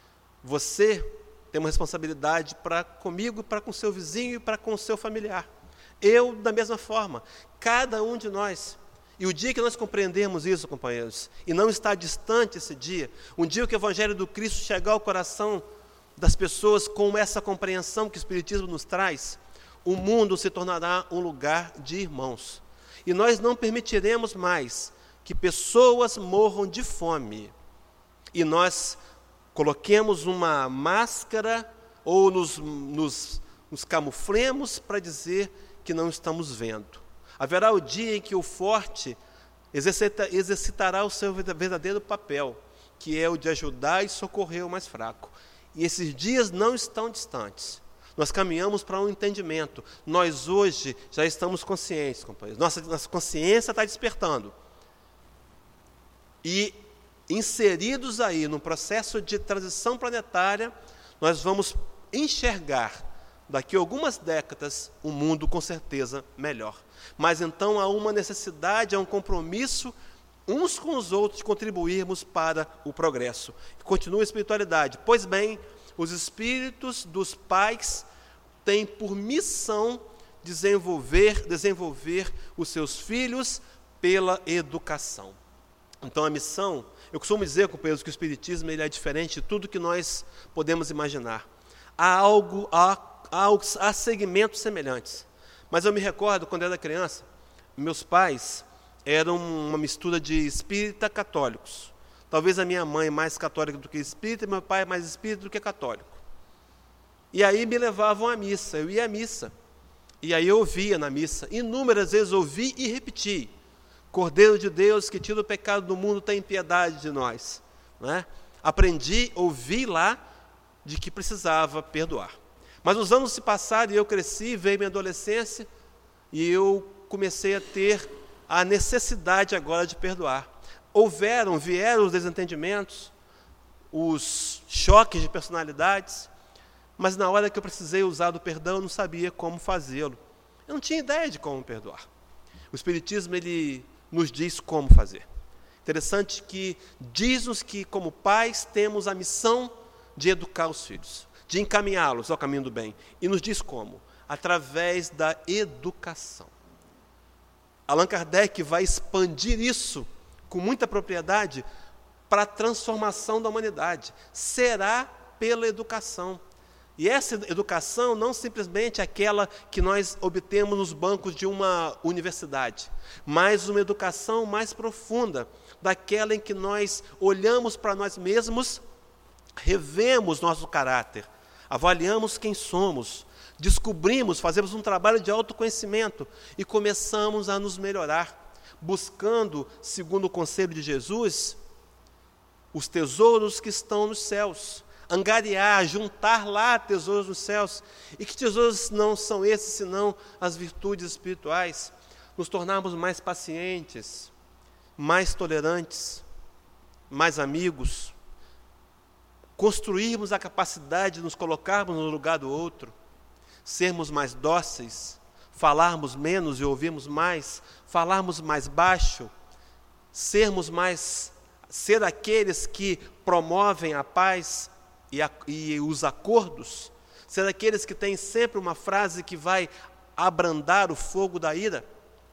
Você tem uma responsabilidade para comigo, para com seu vizinho e para com o seu familiar. Eu, da mesma forma. Cada um de nós. E o dia que nós compreendermos isso, companheiros, e não está distante esse dia, um dia que o Evangelho do Cristo chegar ao coração das pessoas com essa compreensão que o Espiritismo nos traz, o mundo se tornará um lugar de irmãos. E nós não permitiremos mais que pessoas morram de fome. E nós coloquemos uma máscara ou nos, nos, nos camuflemos para dizer que não estamos vendo. Haverá o dia em que o forte exercita, exercitará o seu verdadeiro papel, que é o de ajudar e socorrer o mais fraco. E esses dias não estão distantes. Nós caminhamos para um entendimento. Nós hoje já estamos conscientes, companheiros. Nossa, nossa consciência está despertando. E inseridos aí no processo de transição planetária, nós vamos enxergar daqui a algumas décadas um mundo com certeza melhor. Mas então há uma necessidade, há um compromisso uns com os outros de contribuirmos para o progresso. Continua a espiritualidade. Pois bem, os espíritos dos pais têm por missão desenvolver, desenvolver os seus filhos pela educação. Então a missão, eu costumo dizer, companheiros, que o Espiritismo ele é diferente de tudo que nós podemos imaginar. Há algo, há, há, há segmentos semelhantes. Mas eu me recordo, quando eu era criança, meus pais eram uma mistura de espírita católicos. Talvez a minha mãe mais católica do que espírita, e meu pai mais espírita do que católico. E aí me levavam à missa, eu ia à missa. E aí eu ouvia na missa, inúmeras vezes ouvi e repeti: Cordeiro de Deus, que tira o pecado do mundo, tem piedade de nós. Não é? Aprendi, ouvi lá, de que precisava perdoar. Mas os anos se passaram e eu cresci, veio minha adolescência, e eu comecei a ter a necessidade agora de perdoar. Houveram, vieram os desentendimentos, os choques de personalidades, mas na hora que eu precisei usar do perdão, eu não sabia como fazê-lo. Eu não tinha ideia de como perdoar. O Espiritismo, ele nos diz como fazer. Interessante que diz-nos que, como pais, temos a missão de educar os filhos, de encaminhá-los ao caminho do bem. E nos diz como? Através da educação. Allan Kardec vai expandir isso com muita propriedade para a transformação da humanidade. Será pela educação. E essa educação não simplesmente aquela que nós obtemos nos bancos de uma universidade, mas uma educação mais profunda, daquela em que nós olhamos para nós mesmos, revemos nosso caráter, avaliamos quem somos, descobrimos, fazemos um trabalho de autoconhecimento e começamos a nos melhorar, buscando, segundo o conselho de Jesus, os tesouros que estão nos céus, angariar, juntar lá tesouros nos céus. E que tesouros não são esses, senão as virtudes espirituais? Nos tornarmos mais pacientes, mais tolerantes, mais amigos, construirmos a capacidade de nos colocarmos no lugar do outro, sermos mais dóceis, falarmos menos e ouvirmos mais, falarmos mais baixo, sermos mais, ser aqueles que promovem a paz e, a, e os acordos, ser aqueles que têm sempre uma frase que vai abrandar o fogo da ira,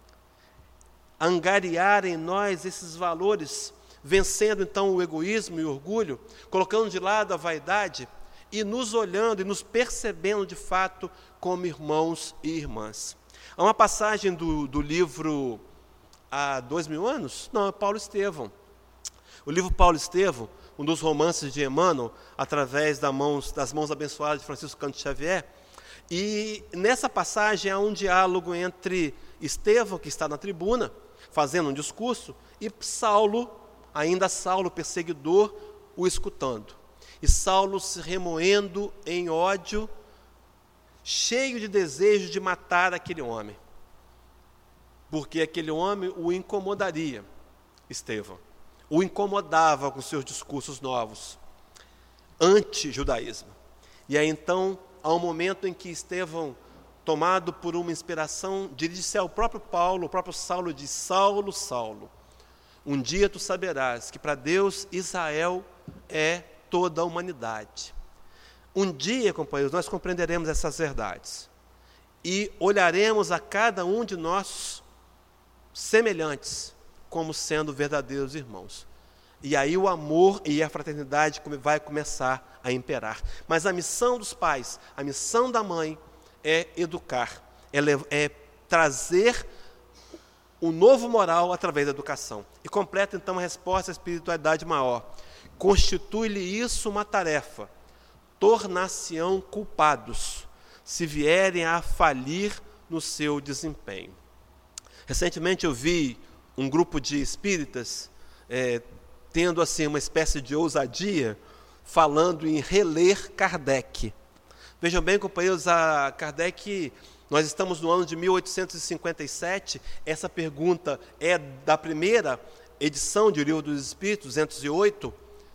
angariar em nós esses valores, vencendo então o egoísmo e o orgulho, colocando de lado a vaidade e nos olhando e nos percebendo de fato como irmãos e irmãs. Há uma passagem do, do livro Há Dois Mil Anos? Não, é Paulo Estevão. O livro Paulo Estevão, um dos romances de Emmanuel, através das mãos, das mãos abençoadas de Francisco Cândido Xavier. E nessa passagem há um diálogo entre Estevão, que está na tribuna, fazendo um discurso, e Saulo, ainda Saulo perseguidor, o escutando. E Saulo se remoendo em ódio, cheio de desejo de matar aquele homem, porque aquele homem o incomodaria, Estevão, o incomodava com seus discursos novos, anti-judaísmo. E aí então, há um momento em que Estevão, tomado por uma inspiração, dirige-se ao próprio Paulo, o próprio Saulo diz: Saulo, Saulo, um dia tu saberás que para Deus Israel é toda a humanidade. Um dia, companheiros, nós compreenderemos essas verdades e olharemos a cada um de nós semelhantes como sendo verdadeiros irmãos. E aí o amor e a fraternidade vai começar a imperar. Mas a missão dos pais, a missão da mãe é educar, é, é trazer um novo moral através da educação. E completa então a resposta à espiritualidade maior. Constitui-lhe isso uma tarefa. Tornar-se-ão culpados, se vierem a falir no seu desempenho. Recentemente eu vi um grupo de espíritas é, tendo assim uma espécie de ousadia, falando em reler Kardec. Vejam bem, companheiros, a Kardec, nós estamos no ano de mil oitocentos e cinquenta e sete, essa pergunta é da primeira edição de O Livro dos Espíritos, duzentos e oito,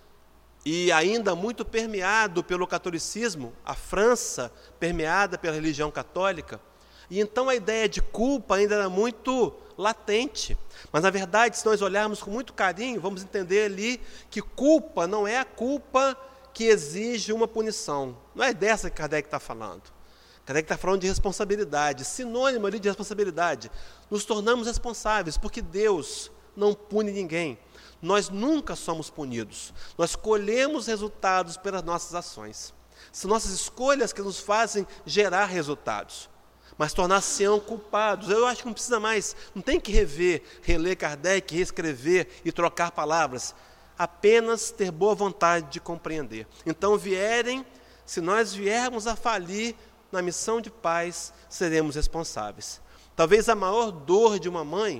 e ainda muito permeado pelo catolicismo, a França permeada pela religião católica, e então a ideia de culpa ainda era muito latente. Mas, na verdade, se nós olharmos com muito carinho, vamos entender ali que culpa não é a culpa que exige uma punição. Não é dessa que Kardec está falando. Kardec está falando de responsabilidade, sinônimo ali de responsabilidade. Nos tornamos responsáveis, porque Deus não pune ninguém. Nós nunca somos punidos. Nós colhemos resultados pelas nossas ações. São nossas escolhas que nos fazem gerar resultados. Mas tornar-se-ão culpados. Eu acho que não precisa mais, não tem que rever, reler Kardec, reescrever e trocar palavras. Apenas ter boa vontade de compreender. Então, vierem, se nós viermos a falir na missão de pais, seremos responsáveis. Talvez a maior dor de uma mãe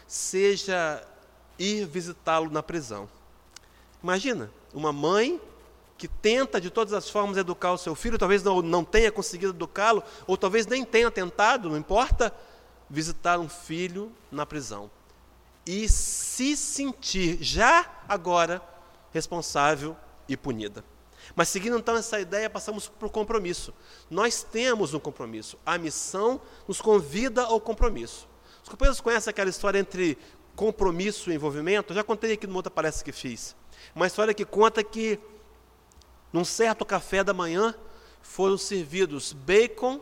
seja ir visitá-lo na prisão. Imagina, uma mãe que tenta de todas as formas educar o seu filho, talvez não, não tenha conseguido educá-lo, ou talvez nem tenha tentado, não importa, visitar um filho na prisão. E se sentir já agora responsável e punida. Mas seguindo então essa ideia, passamos para o compromisso. Nós temos um compromisso. A missão nos convida ao compromisso. Os companheiros conhecem aquela história entre compromisso e envolvimento? Eu já contei aqui numa outra palestra que fiz. Uma história que conta que num certo café da manhã, foram servidos bacon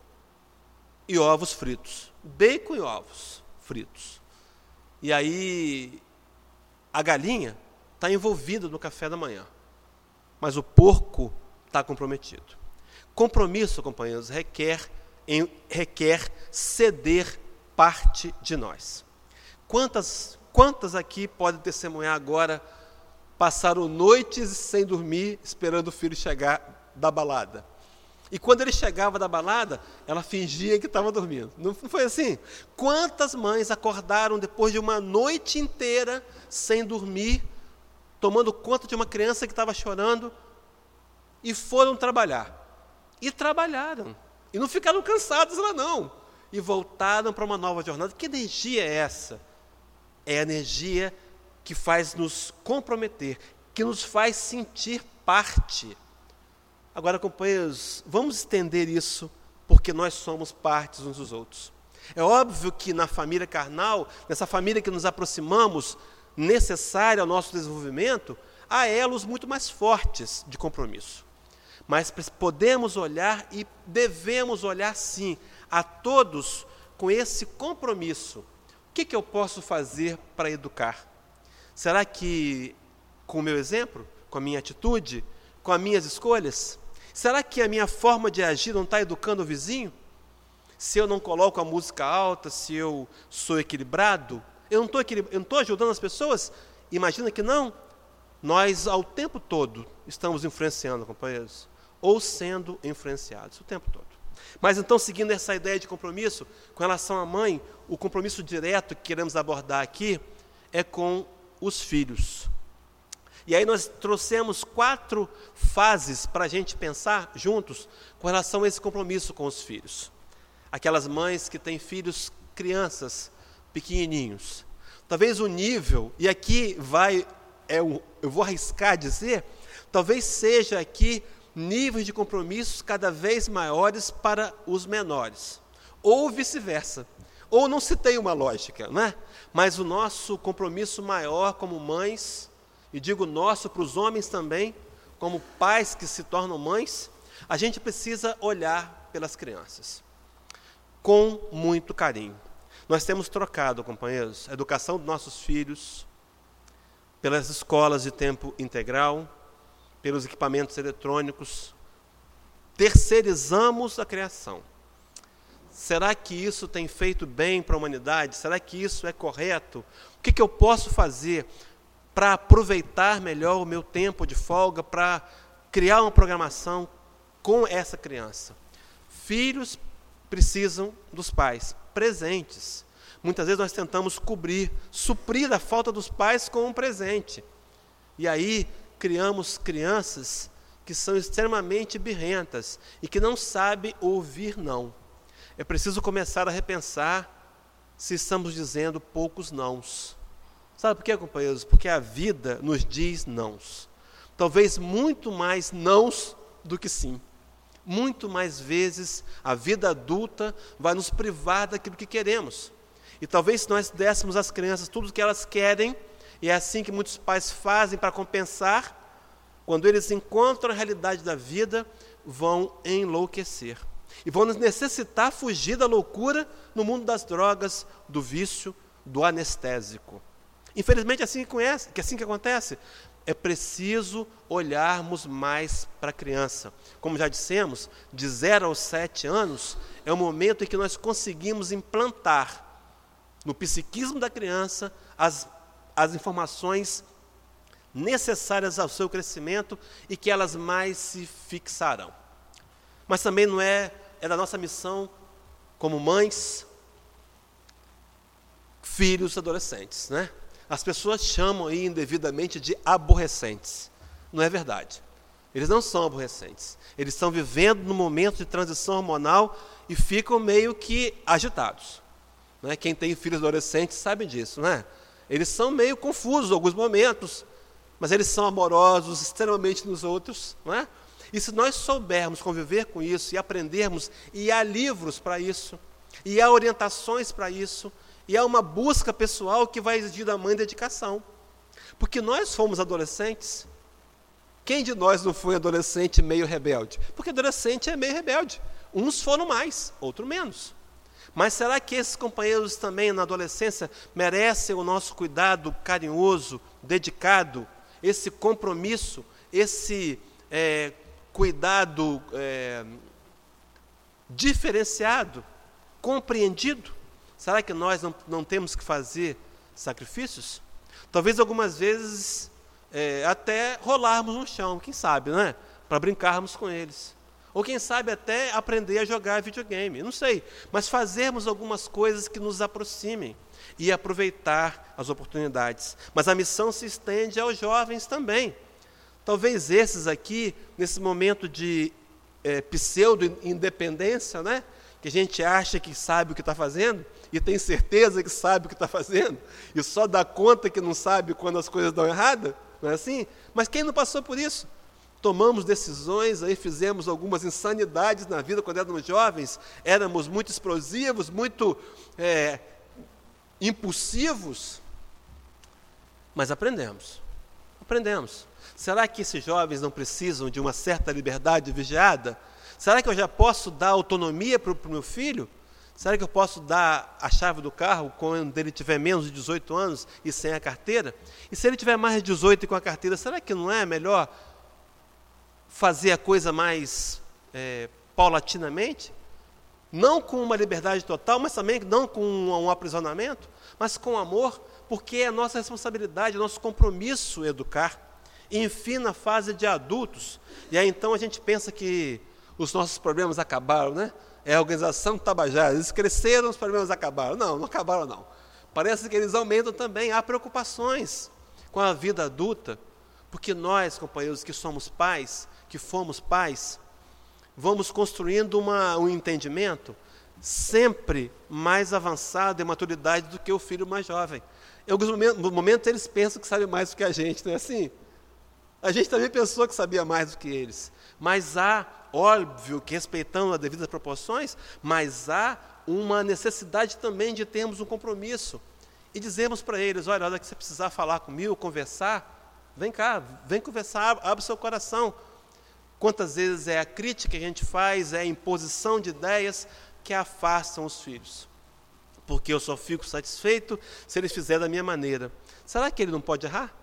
e ovos fritos. Bacon e ovos fritos. E aí, a galinha está envolvida no café da manhã. Mas o porco está comprometido. Compromisso, companheiros, requer, em, requer ceder parte de nós. Quantas, quantas aqui podem testemunhar agora passaram noites sem dormir, esperando o filho chegar da balada? E quando ele chegava da balada, ela fingia que estava dormindo. Não foi assim? Quantas mães acordaram depois de uma noite inteira sem dormir, tomando conta de uma criança que estava chorando, e foram trabalhar? E trabalharam. E não ficaram cansados lá não. E voltaram para uma nova jornada. Que energia é essa? É a energia que faz nos comprometer, que nos faz sentir parte. Agora, companheiros, vamos estender isso, porque nós somos partes uns dos outros. É óbvio que na família carnal, nessa família que nos aproximamos, necessária ao nosso desenvolvimento, há elos muito mais fortes de compromisso. Mas podemos olhar e devemos olhar, sim, a todos com esse compromisso. O que, que eu posso fazer para educar? Será que com o meu exemplo, com a minha atitude, com as minhas escolhas? Será que a minha forma de agir não está educando o vizinho? Se eu não coloco a música alta, se eu sou equilibrado, eu não estou equilib... eu não estou ajudando as pessoas? Imagina que não. Nós, ao tempo todo, estamos influenciando, companheiros, ou sendo influenciados, o tempo todo. Mas então, seguindo essa ideia de compromisso, com relação à mãe, o compromisso direto que queremos abordar aqui é com os filhos. E aí nós trouxemos quatro fases para a gente pensar juntos com relação a esse compromisso com os filhos. Aquelas mães que têm filhos, crianças, pequenininhos. Talvez o nível, e aqui vai, é um, eu vou arriscar dizer, talvez seja aqui níveis de compromissos cada vez maiores para os menores. Ou vice-versa. Ou não se tem uma lógica, não é? Mas o nosso compromisso maior como mães, e digo nosso para os homens também, como pais que se tornam mães, a gente precisa olhar pelas crianças com muito carinho. Nós temos trocado, companheiros, a educação dos nossos filhos pelas escolas de tempo integral, pelos equipamentos eletrônicos. Terceirizamos a criação. Será que isso tem feito bem para a humanidade? Será que isso é correto? O que, que eu posso fazer para aproveitar melhor o meu tempo de folga, para criar uma programação com essa criança? Filhos precisam dos pais presentes. Muitas vezes nós tentamos cobrir, suprir a falta dos pais com um presente. E aí criamos crianças que são extremamente birrentas e que não sabem ouvir não. É preciso começar a repensar se estamos dizendo poucos nãos. Sabe por quê, companheiros? Porque a vida nos diz nãos. Talvez muito mais nãos do que sim. Muito mais vezes a vida adulta vai nos privar daquilo que queremos. E talvez se nós dessemos às crianças tudo o que elas querem, e é assim que muitos pais fazem para compensar, quando eles encontram a realidade da vida, vão enlouquecer. E vão necessitar fugir da loucura no mundo das drogas, do vício, do anestésico. Infelizmente, é assim que, conhece, que, é assim que acontece. É preciso olharmos mais para a criança. Como já dissemos, de zero aos sete anos, é o momento em que nós conseguimos implantar no psiquismo da criança as, as informações necessárias ao seu crescimento e que elas mais se fixarão. Mas também não é, é da nossa missão como mães, filhos, adolescentes, né? As pessoas chamam aí indevidamente de aborrecentes. Não é verdade. Eles não são aborrecentes. Eles estão vivendo num momento de transição hormonal e ficam meio que agitados. Não é? Quem tem filhos adolescentes sabe disso, não é? Eles são meio confusos em alguns momentos, mas eles são amorosos extremamente nos outros, não é? E se nós soubermos conviver com isso e aprendermos, e há livros para isso, e há orientações para isso, e há uma busca pessoal que vai exigir da mãe dedicação. Porque nós fomos adolescentes. Quem de nós não foi adolescente meio rebelde? Porque adolescente é meio rebelde. Uns foram mais, outros menos. Mas será que esses companheiros também na adolescência merecem o nosso cuidado carinhoso, dedicado, esse compromisso, esse é, cuidado é, diferenciado, compreendido? Será que nós não, não temos que fazer sacrifícios? Talvez algumas vezes é, até rolarmos no chão, quem sabe, né? Para brincarmos com eles. Ou quem sabe até aprender a jogar videogame, não sei. Mas fazermos algumas coisas que nos aproximem e aproveitar as oportunidades. Mas a missão se estende aos jovens também. Talvez esses aqui, nesse momento de é, pseudo-independência, né? Que a gente acha que sabe o que está fazendo e tem certeza que sabe o que está fazendo e só dá conta que não sabe quando as coisas dão errado, não é assim? Mas quem não passou por isso? Tomamos decisões, aí fizemos algumas insanidades na vida quando éramos jovens, éramos muito explosivos, muito é, impulsivos, mas aprendemos, aprendemos. Será que esses jovens não precisam de uma certa liberdade vigiada? Será que eu já posso dar autonomia para o meu filho? Será que eu posso dar a chave do carro quando ele tiver menos de dezoito anos e sem a carteira? E se ele tiver mais de dezoito e com a carteira, será que não é melhor fazer a coisa mais é, paulatinamente? Não com uma liberdade total, mas também não com um, um aprisionamento, mas com amor, porque é a nossa responsabilidade, é nosso compromisso educar. E, enfim, na fase de adultos, e aí então a gente pensa que os nossos problemas acabaram, né? É a organização Tabajara, eles cresceram, os problemas acabaram. Não, não acabaram não. Parece que eles aumentam também. Há preocupações com a vida adulta, porque nós, companheiros, que somos pais, que fomos pais, vamos construindo uma, um entendimento sempre mais avançado em maturidade do que o filho mais jovem. Em alguns momentos, momentos eles pensam que sabem mais do que a gente, não é assim? A gente também pensou que sabia mais do que eles. Mas há, óbvio, que respeitando as devidas proporções, mas há uma necessidade também de termos um compromisso. E dizemos para eles, olha, a hora que você precisar falar comigo, conversar, vem cá, vem conversar, abre o seu coração. Quantas vezes é a crítica que a gente faz, é a imposição de ideias que afastam os filhos. Porque eu só fico satisfeito se eles fizerem da minha maneira. Será que ele não pode errar?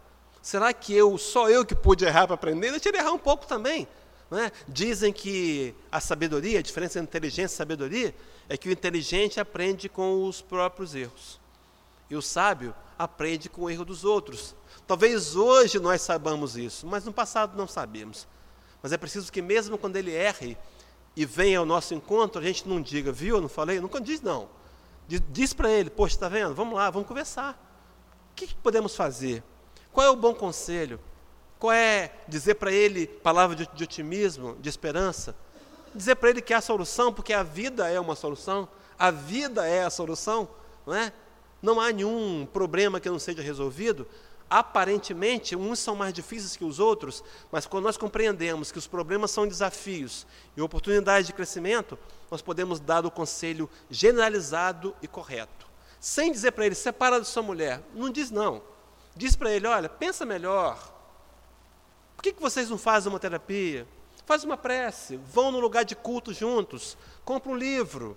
Será que eu, só eu que pude errar para aprender? Deixa ele errar um pouco também. Não é? Dizem que a sabedoria, a diferença entre inteligência e sabedoria, é que o inteligente aprende com os próprios erros. E o sábio aprende com o erro dos outros. Talvez hoje nós saibamos isso, mas no passado não sabemos. Mas é preciso que mesmo quando ele erre e venha ao nosso encontro, a gente não diga, viu, eu não falei? Nunca diz não. Diz, diz para ele, poxa, está vendo? Vamos lá, vamos conversar. O que, que podemos fazer? Qual é o bom conselho? Qual é dizer para ele palavra de, de otimismo, de esperança? Dizer para ele que há solução, porque a vida é uma solução. A vida é a solução, não é? Não há nenhum problema que não seja resolvido. Aparentemente, uns são mais difíceis que os outros, mas quando nós compreendemos que os problemas são desafios e oportunidades de crescimento, nós podemos dar o conselho generalizado e correto. Sem dizer para ele, separa da sua mulher. Não diz não. Diz para ele, olha, pensa melhor. Por que, que vocês não fazem uma terapia? Faz uma prece, vão no lugar de culto juntos, compra um livro.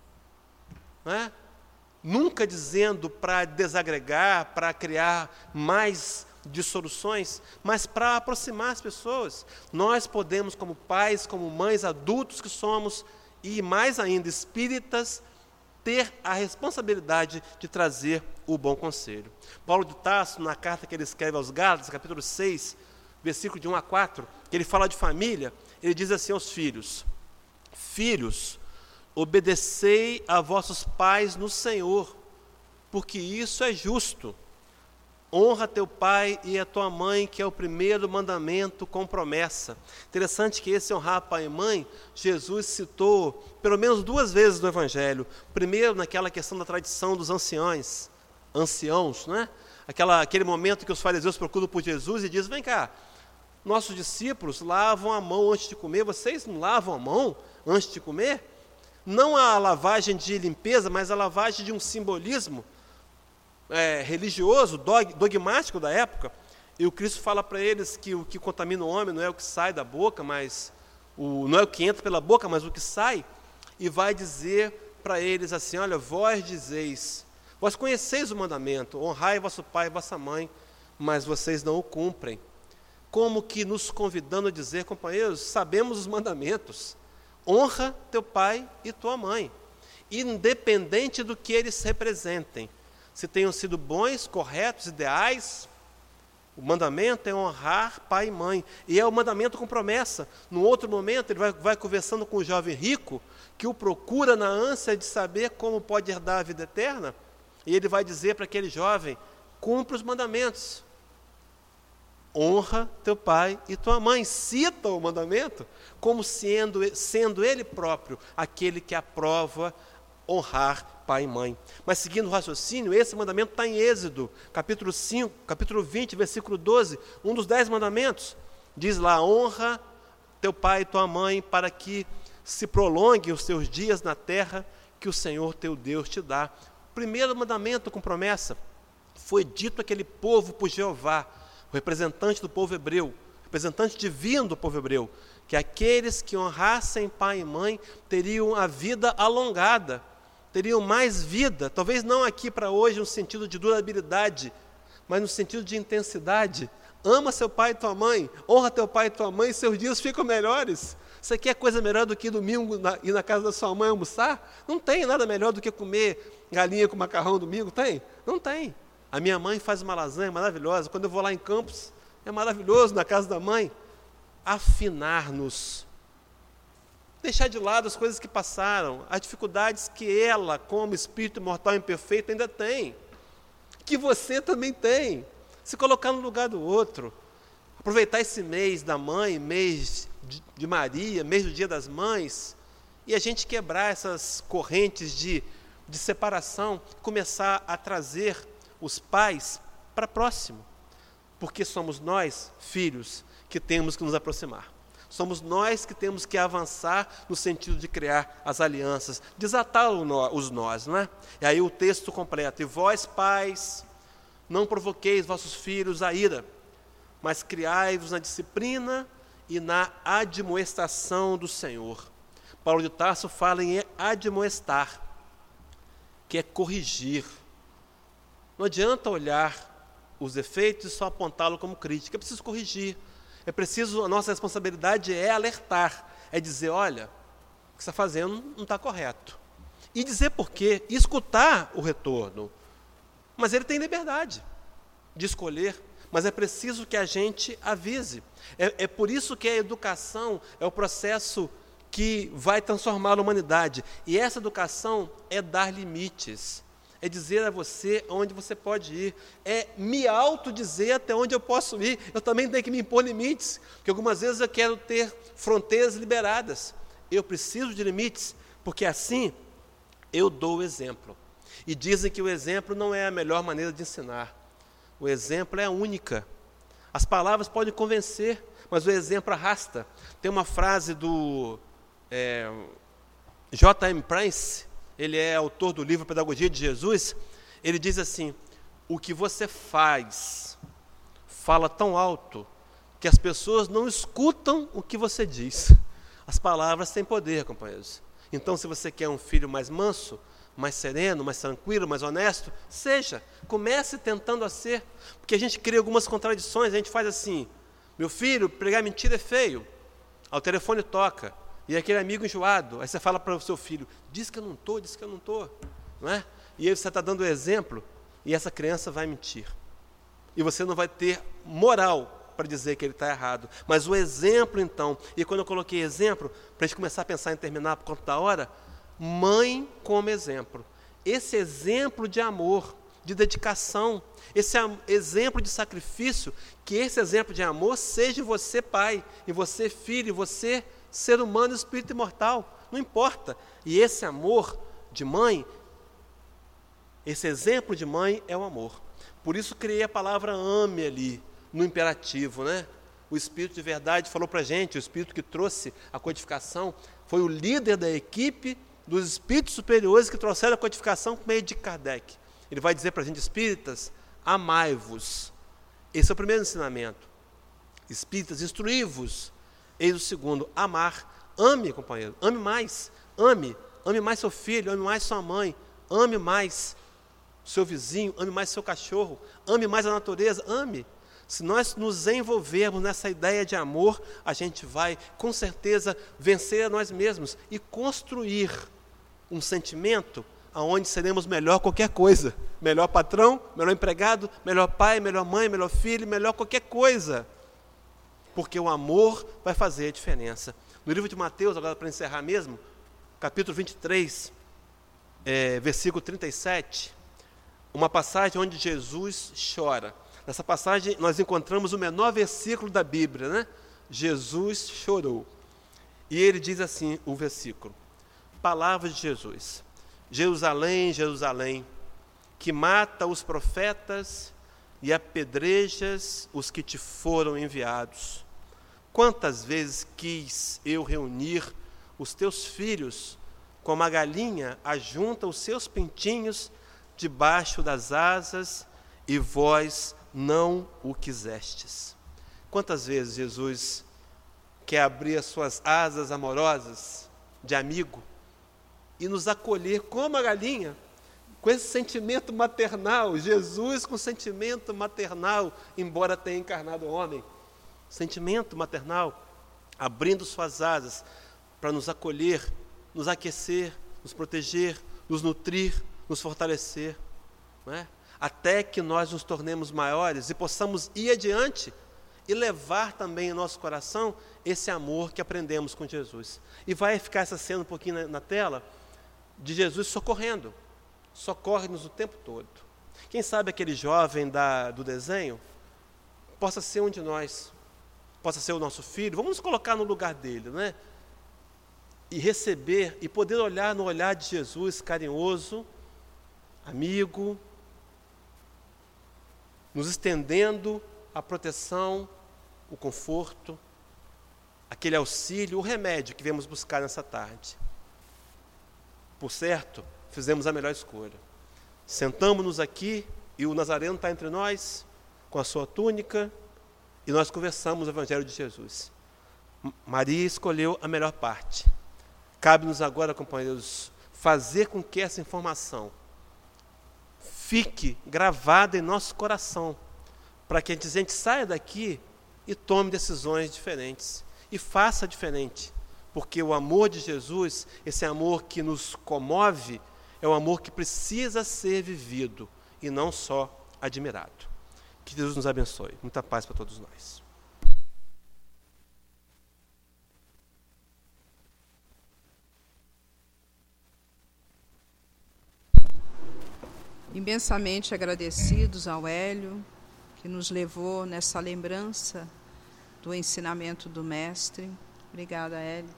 Não é? Nunca dizendo para desagregar, para criar mais dissoluções, mas para aproximar as pessoas. Nós podemos, como pais, como mães, adultos que somos, e mais ainda espíritas, ter a responsabilidade de trazer o bom conselho. Paulo de Tarso, na carta que ele escreve aos Gálatas, capítulo seis, versículo de um a quatro, que ele fala de família, ele diz assim aos filhos, filhos, obedecei a vossos pais no Senhor, porque isso é justo. Honra teu pai e a tua mãe, que é o primeiro mandamento com promessa. Interessante que esse honrar pai e mãe, Jesus citou pelo menos duas vezes no Evangelho. Primeiro, naquela questão da tradição dos anciões, anciãos, né? Aquela, aquele momento que os fariseus procuram por Jesus e dizem, vem cá, nossos discípulos lavam a mão antes de comer, vocês não lavam a mão antes de comer? Não a lavagem de limpeza, mas a lavagem de um simbolismo é, religioso, dog, dogmático da época. E o Cristo fala para eles que o que contamina o homem não é o que sai da boca, mas o, não é o que entra pela boca, mas o que sai. E vai dizer para eles assim, olha, vós dizeis, vós conheceis o mandamento, honrai vosso pai e vossa mãe, mas vocês não o cumprem. Como que nos convidando a dizer, companheiros, sabemos os mandamentos. Honra teu pai e tua mãe, independente do que eles representem. Se tenham sido bons, corretos, ideais, o mandamento é honrar pai e mãe. E é o mandamento com promessa. No outro momento, ele vai, vai conversando com o jovem rico, que o procura na ânsia de saber como pode herdar a vida eterna. E ele vai dizer para aquele jovem, cumpra os mandamentos. Honra teu pai e tua mãe. Cita o mandamento como sendo, sendo ele próprio aquele que aprova honrar pai e mãe. Mas seguindo o raciocínio, esse mandamento está em Êxodo, capítulo cinco, capítulo vinte, versículo doze, um dos dez mandamentos. Diz lá, honra teu pai e tua mãe para que se prolonguem os teus dias na terra que o Senhor teu Deus te dá. O primeiro mandamento com promessa foi dito àquele povo por Jeová, o representante do povo hebreu, representante divino do povo hebreu, que aqueles que honrassem pai e mãe teriam a vida alongada, teriam mais vida, talvez não aqui para hoje no sentido de durabilidade, mas no sentido de intensidade. Ama seu pai e tua mãe, honra teu pai e tua mãe, seus dias ficam melhores. Você quer coisa melhor do que domingo na, ir na casa da sua mãe almoçar? Não tem nada melhor do que comer galinha com macarrão domingo, tem? Não tem. A minha mãe faz uma lasanha maravilhosa, quando eu vou lá em Campos, é maravilhoso na casa da mãe. Afinar-nos, deixar de lado as coisas que passaram, as dificuldades que ela, como espírito mortal imperfeito, ainda tem, que você também tem, se colocar no lugar do outro, aproveitar esse mês da mãe, mês de, de Maria, mês do Dia das Mães, e a gente quebrar essas correntes de, de separação, começar a trazer os pais para próximo, porque somos nós, filhos, que temos que nos aproximar. Somos nós que temos que avançar no sentido de criar as alianças, desatar os nós, não é? E aí o texto completo, e vós, pais, não provoqueis vossos filhos a ira, mas criai-vos na disciplina e na admoestação do Senhor. Paulo de Tarso fala em admoestar, que é corrigir. Não adianta olhar os defeitos e só apontá-lo como crítica. É preciso corrigir. É preciso, a nossa responsabilidade é alertar, é dizer, olha, o que você está fazendo não está correto. E dizer por quê, e escutar o retorno. Mas ele tem liberdade de escolher, mas é preciso que a gente avise. É, é por isso que a educação é o processo que vai transformar a humanidade. E essa educação é dar limites. É dizer a você onde você pode ir. É me autodizer até onde eu posso ir. Eu também tenho que me impor limites, porque algumas vezes eu quero ter fronteiras liberadas. Eu preciso de limites, porque assim eu dou o exemplo. E dizem que o exemplo não é a melhor maneira de ensinar. O exemplo é a única. As palavras podem convencer, mas o exemplo arrasta. Tem uma frase do é, J M Prince, ele é autor do livro Pedagogia de Jesus. Ele diz assim: o que você faz fala tão alto que as pessoas não escutam o que você diz. As palavras têm poder, companheiros. Então, se você quer um filho mais manso, mais sereno, mais tranquilo, mais honesto, seja, comece tentando a ser, porque a gente cria algumas contradições. A gente faz assim: meu filho, pregar mentira é feio. Ao telefone toca, e aquele amigo enjoado, aí você fala para o seu filho, diz que eu não estou, diz que eu não estou, não é? E aí você está dando o exemplo, e essa criança vai mentir, e você não vai ter moral para dizer que ele está errado, mas o exemplo então, e quando eu coloquei exemplo, para a gente começar a pensar em terminar por conta da hora, mãe como exemplo, esse exemplo de amor, de dedicação, esse exemplo de sacrifício, que esse exemplo de amor seja em você pai, em você filho, em você ser humano, espírito imortal, não importa. E esse amor de mãe, esse exemplo de mãe é o amor. Por isso criei a palavra ame ali, no imperativo, né? O Espírito de verdade falou para a gente, o Espírito que trouxe a codificação, foi o líder da equipe dos espíritos superiores que trouxeram a codificação por meio de Kardec. Ele vai dizer para a gente, espíritas, amai-vos. Esse é o primeiro ensinamento. Espíritas, instruí-vos. Eis o segundo, amar. Ame, companheiro, ame mais. Ame, ame mais seu filho, ame mais sua mãe, ame mais seu vizinho, ame mais seu cachorro, ame mais a natureza, ame. Se nós nos envolvermos nessa ideia de amor, a gente vai, com certeza, vencer a nós mesmos e construir um sentimento onde seremos melhor qualquer coisa. Melhor patrão, melhor empregado, melhor pai, melhor mãe, melhor filho, melhor qualquer coisa. Porque o amor vai fazer a diferença. No livro de Mateus, agora para encerrar mesmo, capítulo vinte e três, é, versículo trinta e sete, uma passagem onde Jesus chora. Nessa passagem nós encontramos o menor versículo da Bíblia, né? Jesus chorou. E ele diz assim, o versículo, palavras de Jesus: Jerusalém, Jerusalém, que mata os profetas e apedrejas os que te foram enviados. Quantas vezes quis eu reunir os teus filhos, como a galinha ajunta os seus pintinhos debaixo das asas, e vós não o quisestes. Quantas vezes Jesus quer abrir as suas asas amorosas de amigo e nos acolher como a galinha, com esse sentimento maternal, Jesus com sentimento maternal, embora tenha encarnado homem, sentimento maternal, abrindo suas asas para nos acolher, nos aquecer, nos proteger, nos nutrir, nos fortalecer, não é? Até que nós nos tornemos maiores e possamos ir adiante e levar também em nosso coração esse amor que aprendemos com Jesus. E vai ficar essa cena um pouquinho na, na tela, de Jesus socorrendo, socorre-nos o tempo todo. Quem sabe aquele jovem da, do desenho possa ser um de nós, possa ser o nosso filho, vamos nos colocar no lugar dele, né? E receber, e poder olhar no olhar de Jesus carinhoso, amigo, nos estendendo a proteção, o conforto, aquele auxílio, o remédio que viemos buscar nessa tarde. Por certo, fizemos a melhor escolha. Sentamos-nos aqui e o Nazareno está entre nós, com a sua túnica, e nós conversamos o Evangelho de Jesus. Maria escolheu a melhor parte. Cabe-nos agora, companheiros, fazer com que essa informação fique gravada em nosso coração, para que a gente saia daqui e tome decisões diferentes e faça diferente, porque o amor de Jesus, esse amor que nos comove, é um amor que precisa ser vivido e não só admirado. Que Deus nos abençoe. Muita paz para todos nós. Imensamente agradecidos ao Hélio, que nos levou nessa lembrança do ensinamento do Mestre. Obrigada, Hélio.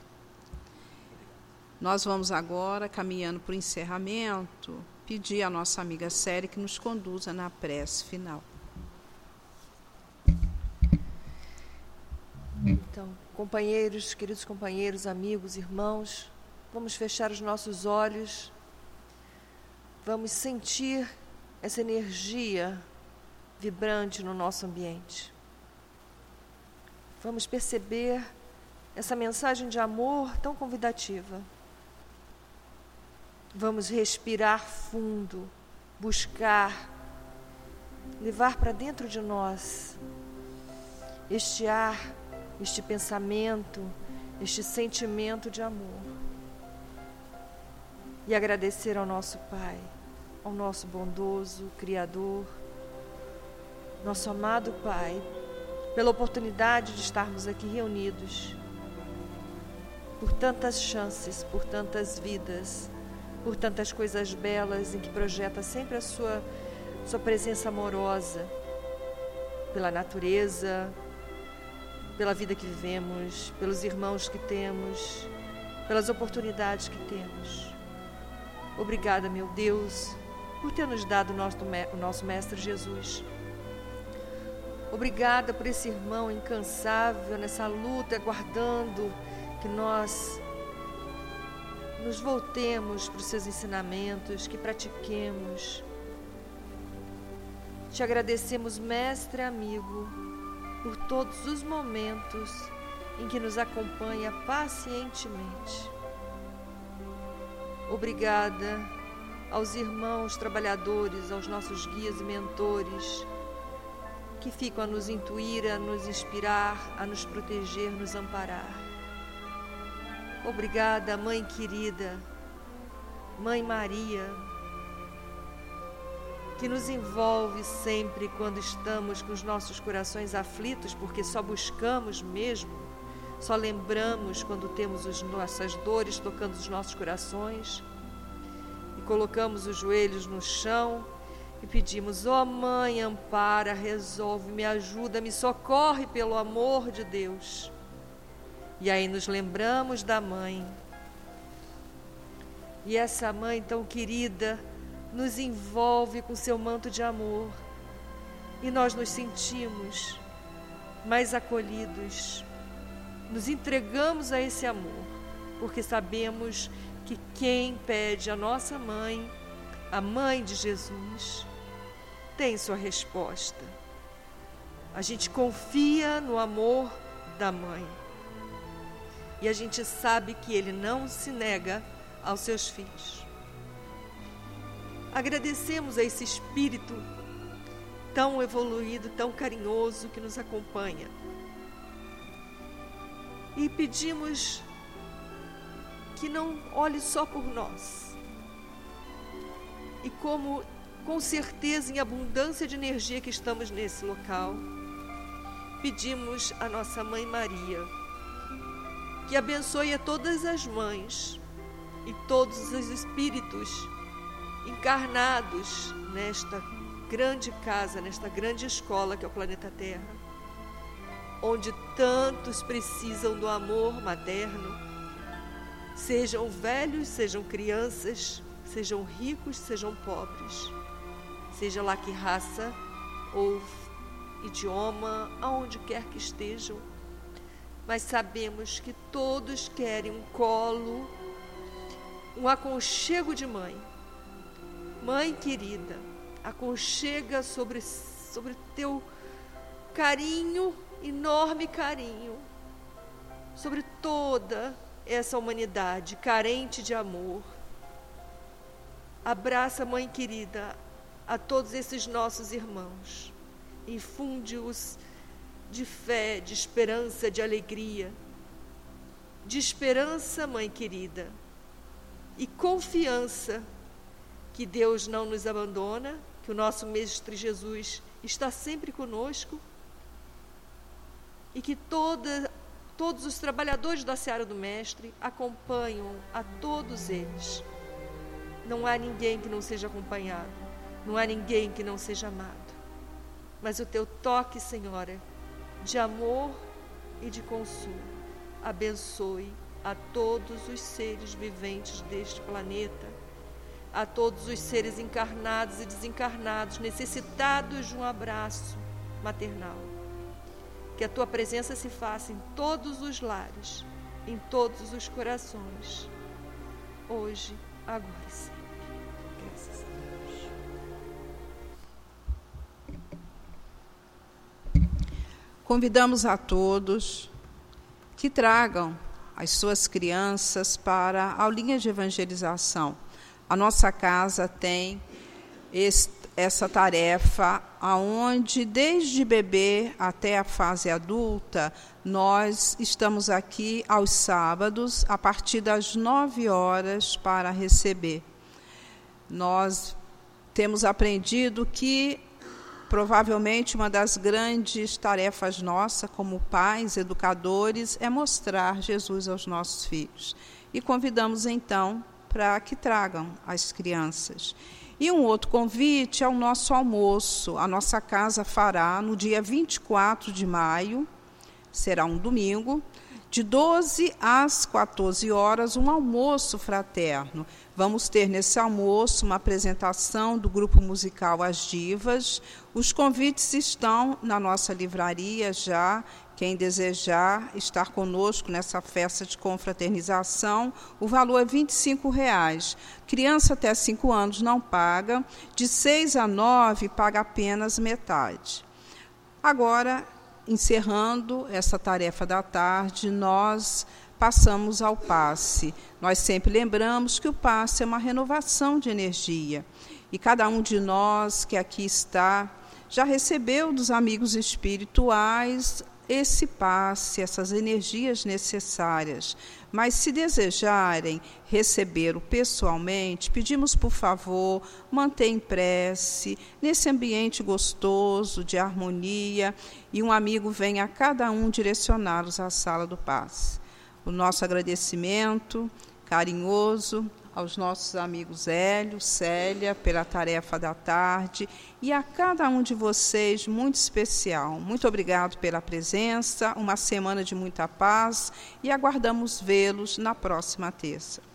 Nós vamos agora, caminhando para o encerramento, pedir à nossa amiga Célia que nos conduza na prece final. Então, companheiros, queridos companheiros, amigos, irmãos, vamos fechar os nossos olhos, vamos sentir essa energia vibrante no nosso ambiente. Vamos perceber essa mensagem de amor tão convidativa. Vamos respirar fundo, buscar, levar para dentro de nós este ar, este pensamento, este sentimento de amor. E agradecer ao nosso Pai, ao nosso bondoso Criador, nosso amado Pai, pela oportunidade de estarmos aqui reunidos, por tantas chances, por tantas vidas, por tantas coisas belas em que projeta sempre a sua, sua presença amorosa, pela natureza, pela vida que vivemos, pelos irmãos que temos, pelas oportunidades que temos. Obrigada, meu Deus, por ter nos dado o nosso, o nosso Mestre Jesus. Obrigada por esse irmão incansável nessa luta, aguardando que nós nos voltemos para os seus ensinamentos, que pratiquemos. Te agradecemos, Mestre amigo, por todos os momentos em que nos acompanha pacientemente. Obrigada aos irmãos trabalhadores, aos nossos guias e mentores, que ficam a nos intuir, a nos inspirar, a nos proteger, nos amparar. Obrigada, Mãe querida, Mãe Maria, que nos envolve sempre quando estamos com os nossos corações aflitos, porque só buscamos mesmo, só lembramos quando temos as nossas dores tocando os nossos corações e colocamos os joelhos no chão e pedimos: ó Mãe, ampara, resolve, me ajuda, me socorre pelo amor de Deus. E aí nos lembramos da Mãe. E essa Mãe tão querida nos envolve com seu manto de amor. E nós nos sentimos mais acolhidos. Nos entregamos a esse amor, porque sabemos que quem pede a nossa Mãe, a Mãe de Jesus, tem sua resposta. A gente confia no amor da Mãe. E a gente sabe que Ele não se nega aos seus filhos. Agradecemos a esse Espírito tão evoluído, tão carinhoso que nos acompanha. E pedimos que não olhe só por nós. E como, com certeza, em abundância de energia que estamos nesse local, pedimos à nossa Mãe Maria que abençoe a todas as mães e todos os espíritos encarnados nesta grande casa, nesta grande escola que é o planeta Terra, onde tantos precisam do amor materno, sejam velhos, sejam crianças, sejam ricos, sejam pobres, seja lá que raça ou idioma, aonde quer que estejam, mas sabemos que todos querem um colo, um aconchego de mãe. Mãe querida, aconchega sobre, sobre teu carinho, enorme carinho, sobre toda essa humanidade carente de amor. Abraça, Mãe querida, a todos esses nossos irmãos infunde-os de fé, de esperança, de alegria. De esperança, Mãe querida, e confiança que Deus não nos abandona, que o nosso Mestre Jesus está sempre conosco e que toda, todos os trabalhadores da seara do Mestre acompanham a todos eles. Não há ninguém que não seja acompanhado, não há ninguém que não seja amado. Mas o teu toque, Senhora, de amor e de consolo, abençoe a todos os seres viventes deste planeta, a todos os seres encarnados e desencarnados, necessitados de um abraço maternal. Que a tua presença se faça em todos os lares, em todos os corações, hoje, agora e sempre. Graças a Deus. Convidamos a todos que tragam as suas crianças para a aulinha de evangelização. A nossa casa tem esse, essa tarefa, onde desde bebê até a fase adulta, nós estamos aqui aos sábados, a partir das nove horas, para receber. Nós temos aprendido que provavelmente uma das grandes tarefas nossas, como pais, educadores, é mostrar Jesus aos nossos filhos. E convidamos, então, para que tragam as crianças. E um outro convite é o nosso almoço. A nossa casa fará, no dia vinte e quatro de maio, será um domingo, de doze às quatorze horas, um almoço fraterno. Vamos ter nesse almoço uma apresentação do grupo musical As Divas. Os convites estão na nossa livraria já. Quem desejar estar conosco nessa festa de confraternização, o valor é vinte e cinco reais. Criança até cinco anos não paga, de seis a nove paga apenas metade. Agora, encerrando essa tarefa da tarde, nós passamos ao passe. Nós sempre lembramos que o passe é uma renovação de energia. E cada um de nós que aqui está já recebeu dos amigos espirituais esse passe, essas energias necessárias. Mas, se desejarem recebê-lo pessoalmente, pedimos, por favor, mantenham prece, nesse ambiente gostoso, de harmonia, e um amigo venha a cada um direcioná-los à sala do passe. O nosso agradecimento carinhoso aos nossos amigos Hélio, Célia, pela tarefa da tarde, e a cada um de vocês, muito especial. Muito obrigado pela presença, uma semana de muita paz, e aguardamos vê-los na próxima terça.